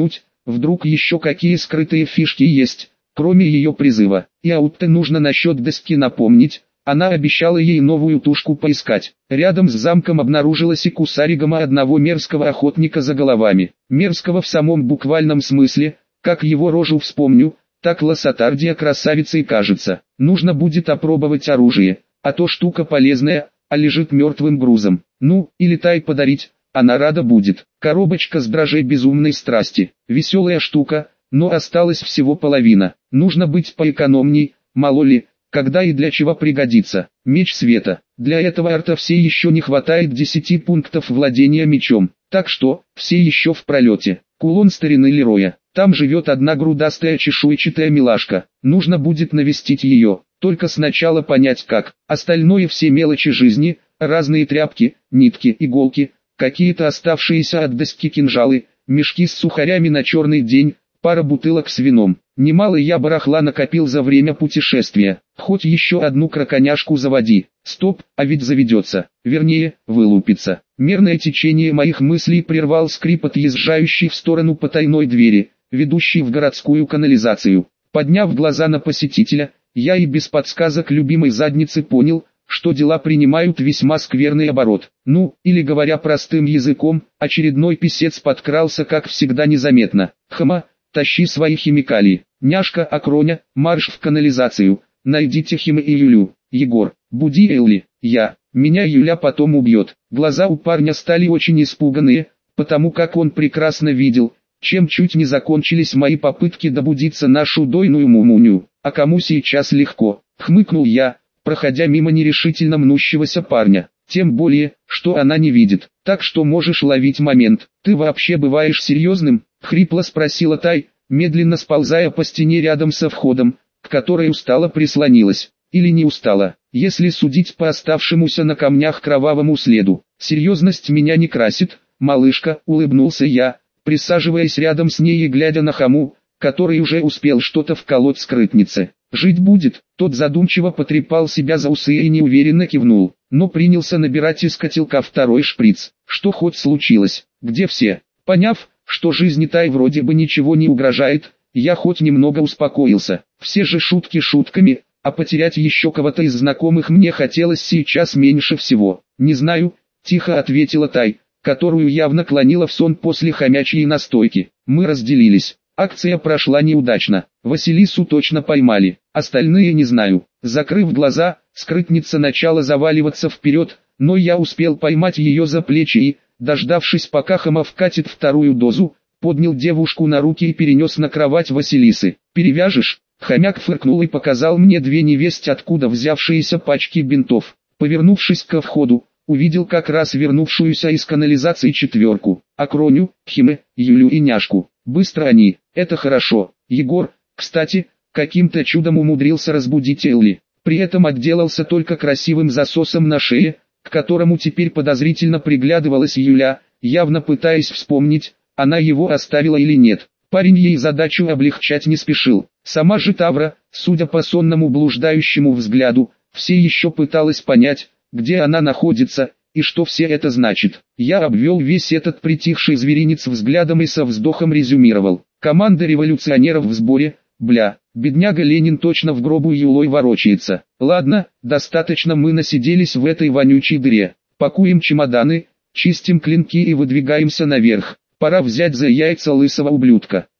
Speaker 1: вдруг еще какие скрытые фишки есть, кроме ее призыва. И Аутте нужно насчет доски напомнить, она обещала ей новую тушку поискать. Рядом с замком обнаружилась и кусаригама одного мерзкого охотника за головами. Мерзкого в самом буквальном смысле, как его рожу вспомню, так Лассатардия красавицей кажется. Нужно будет опробовать оружие, а то штука полезная, а лежит мертвым грузом. Ну, или Тай подарить, она рада будет. Коробочка с дрожжей безумной страсти. Веселая штука, но осталась всего половина. Нужно быть поэкономней, мало ли, когда и для чего пригодится. Меч света. Для этого арта все еще не хватает десяти пунктов владения мечом. Так что, все еще в пролете. Кулон старины Лероя. Там живет одна грудастая чешуйчатая милашка. Нужно будет навестить ее. Только сначала понять как. Остальное все мелочи жизни, разные тряпки, нитки, иголки, какие-то оставшиеся от доски кинжалы, мешки с сухарями на черный день, пара бутылок с вином. Немало я барахла накопил за время путешествия. Хоть еще одну краконяшку заводи. Стоп, а ведь заведется. Вернее, вылупится. Мерное течение моих мыслей прервал скрип отъезжающей в сторону потайной двери, ведущей в городскую канализацию. Подняв глаза на посетителя, я и без подсказок любимой задницы понял, что дела принимают весьма скверный оборот. Ну, или говоря простым языком, очередной писец подкрался как всегда незаметно. Хма, тащи свои химикалии. Няшка, Акроня, марш в канализацию. Найдите Хима и Юлю. Егор, буди Элли. Я. Меня Юля потом убьет. Глаза у парня стали очень испуганные, потому как он прекрасно видел, чем чуть не закончились мои попытки добудиться нашу дойную мумуню. А кому сейчас легко, хмыкнул я, проходя мимо нерешительно мнущегося парня. Тем более, что она не видит, так что можешь ловить момент. Ты вообще бываешь серьезным? Хрипло спросила Тай, медленно сползая по стене рядом со входом, к которой устало прислонилась. Или не устала, если судить по оставшемуся на камнях кровавому следу. Серьезность меня не красит, малышка, улыбнулся я, присаживаясь рядом с ней и глядя на Хаму, который уже успел что-то вколоть скрытнице. Жить будет. Тот задумчиво потрепал себя за усы и неуверенно кивнул, но принялся набирать из котелка второй шприц. Что хоть случилось? Где все? Поняв, что жизни Тай вроде бы ничего не угрожает, я хоть немного успокоился. Все же шутки шутками, а потерять еще кого-то из знакомых мне хотелось сейчас меньше всего. Не знаю, тихо ответила Тай, которую явно клонила в сон после хомячьей настойки. Мы разделились. Акция прошла неудачно. Василису точно поймали, остальные не знаю. Закрыв глаза, скрытница начала заваливаться вперед, но я успел поймать ее за плечи и, дождавшись пока Хама вкатит вторую дозу, поднял девушку на руки и перенес на кровать Василисы. «Перевяжешь?» Хомяк фыркнул и показал мне две невесть откуда взявшиеся пачки бинтов. Повернувшись ко входу, увидел как раз вернувшуюся из канализации четверку. Акроню, Химе, Юлю и Няшку. Быстро они, это хорошо. Егор, кстати, каким-то чудом умудрился разбудить Элли. При этом отделался только красивым засосом на шее, к которому теперь подозрительно приглядывалась Юля, явно пытаясь вспомнить, она его оставила или нет. Парень ей задачу облегчать не спешил. Сама же Тавра, судя по сонному блуждающему взгляду, все еще пыталась понять, где она находится, и что все это значит. Я обвел весь этот притихший зверинец взглядом и со вздохом резюмировал. Команда революционеров в сборе, бля, бедняга Ленин точно в гробу юлой ворочается. Ладно, достаточно мы насиделись в этой вонючей дыре. Пакуем чемоданы, чистим клинки и выдвигаемся наверх. Пора взять за яйца лысого ублюдка.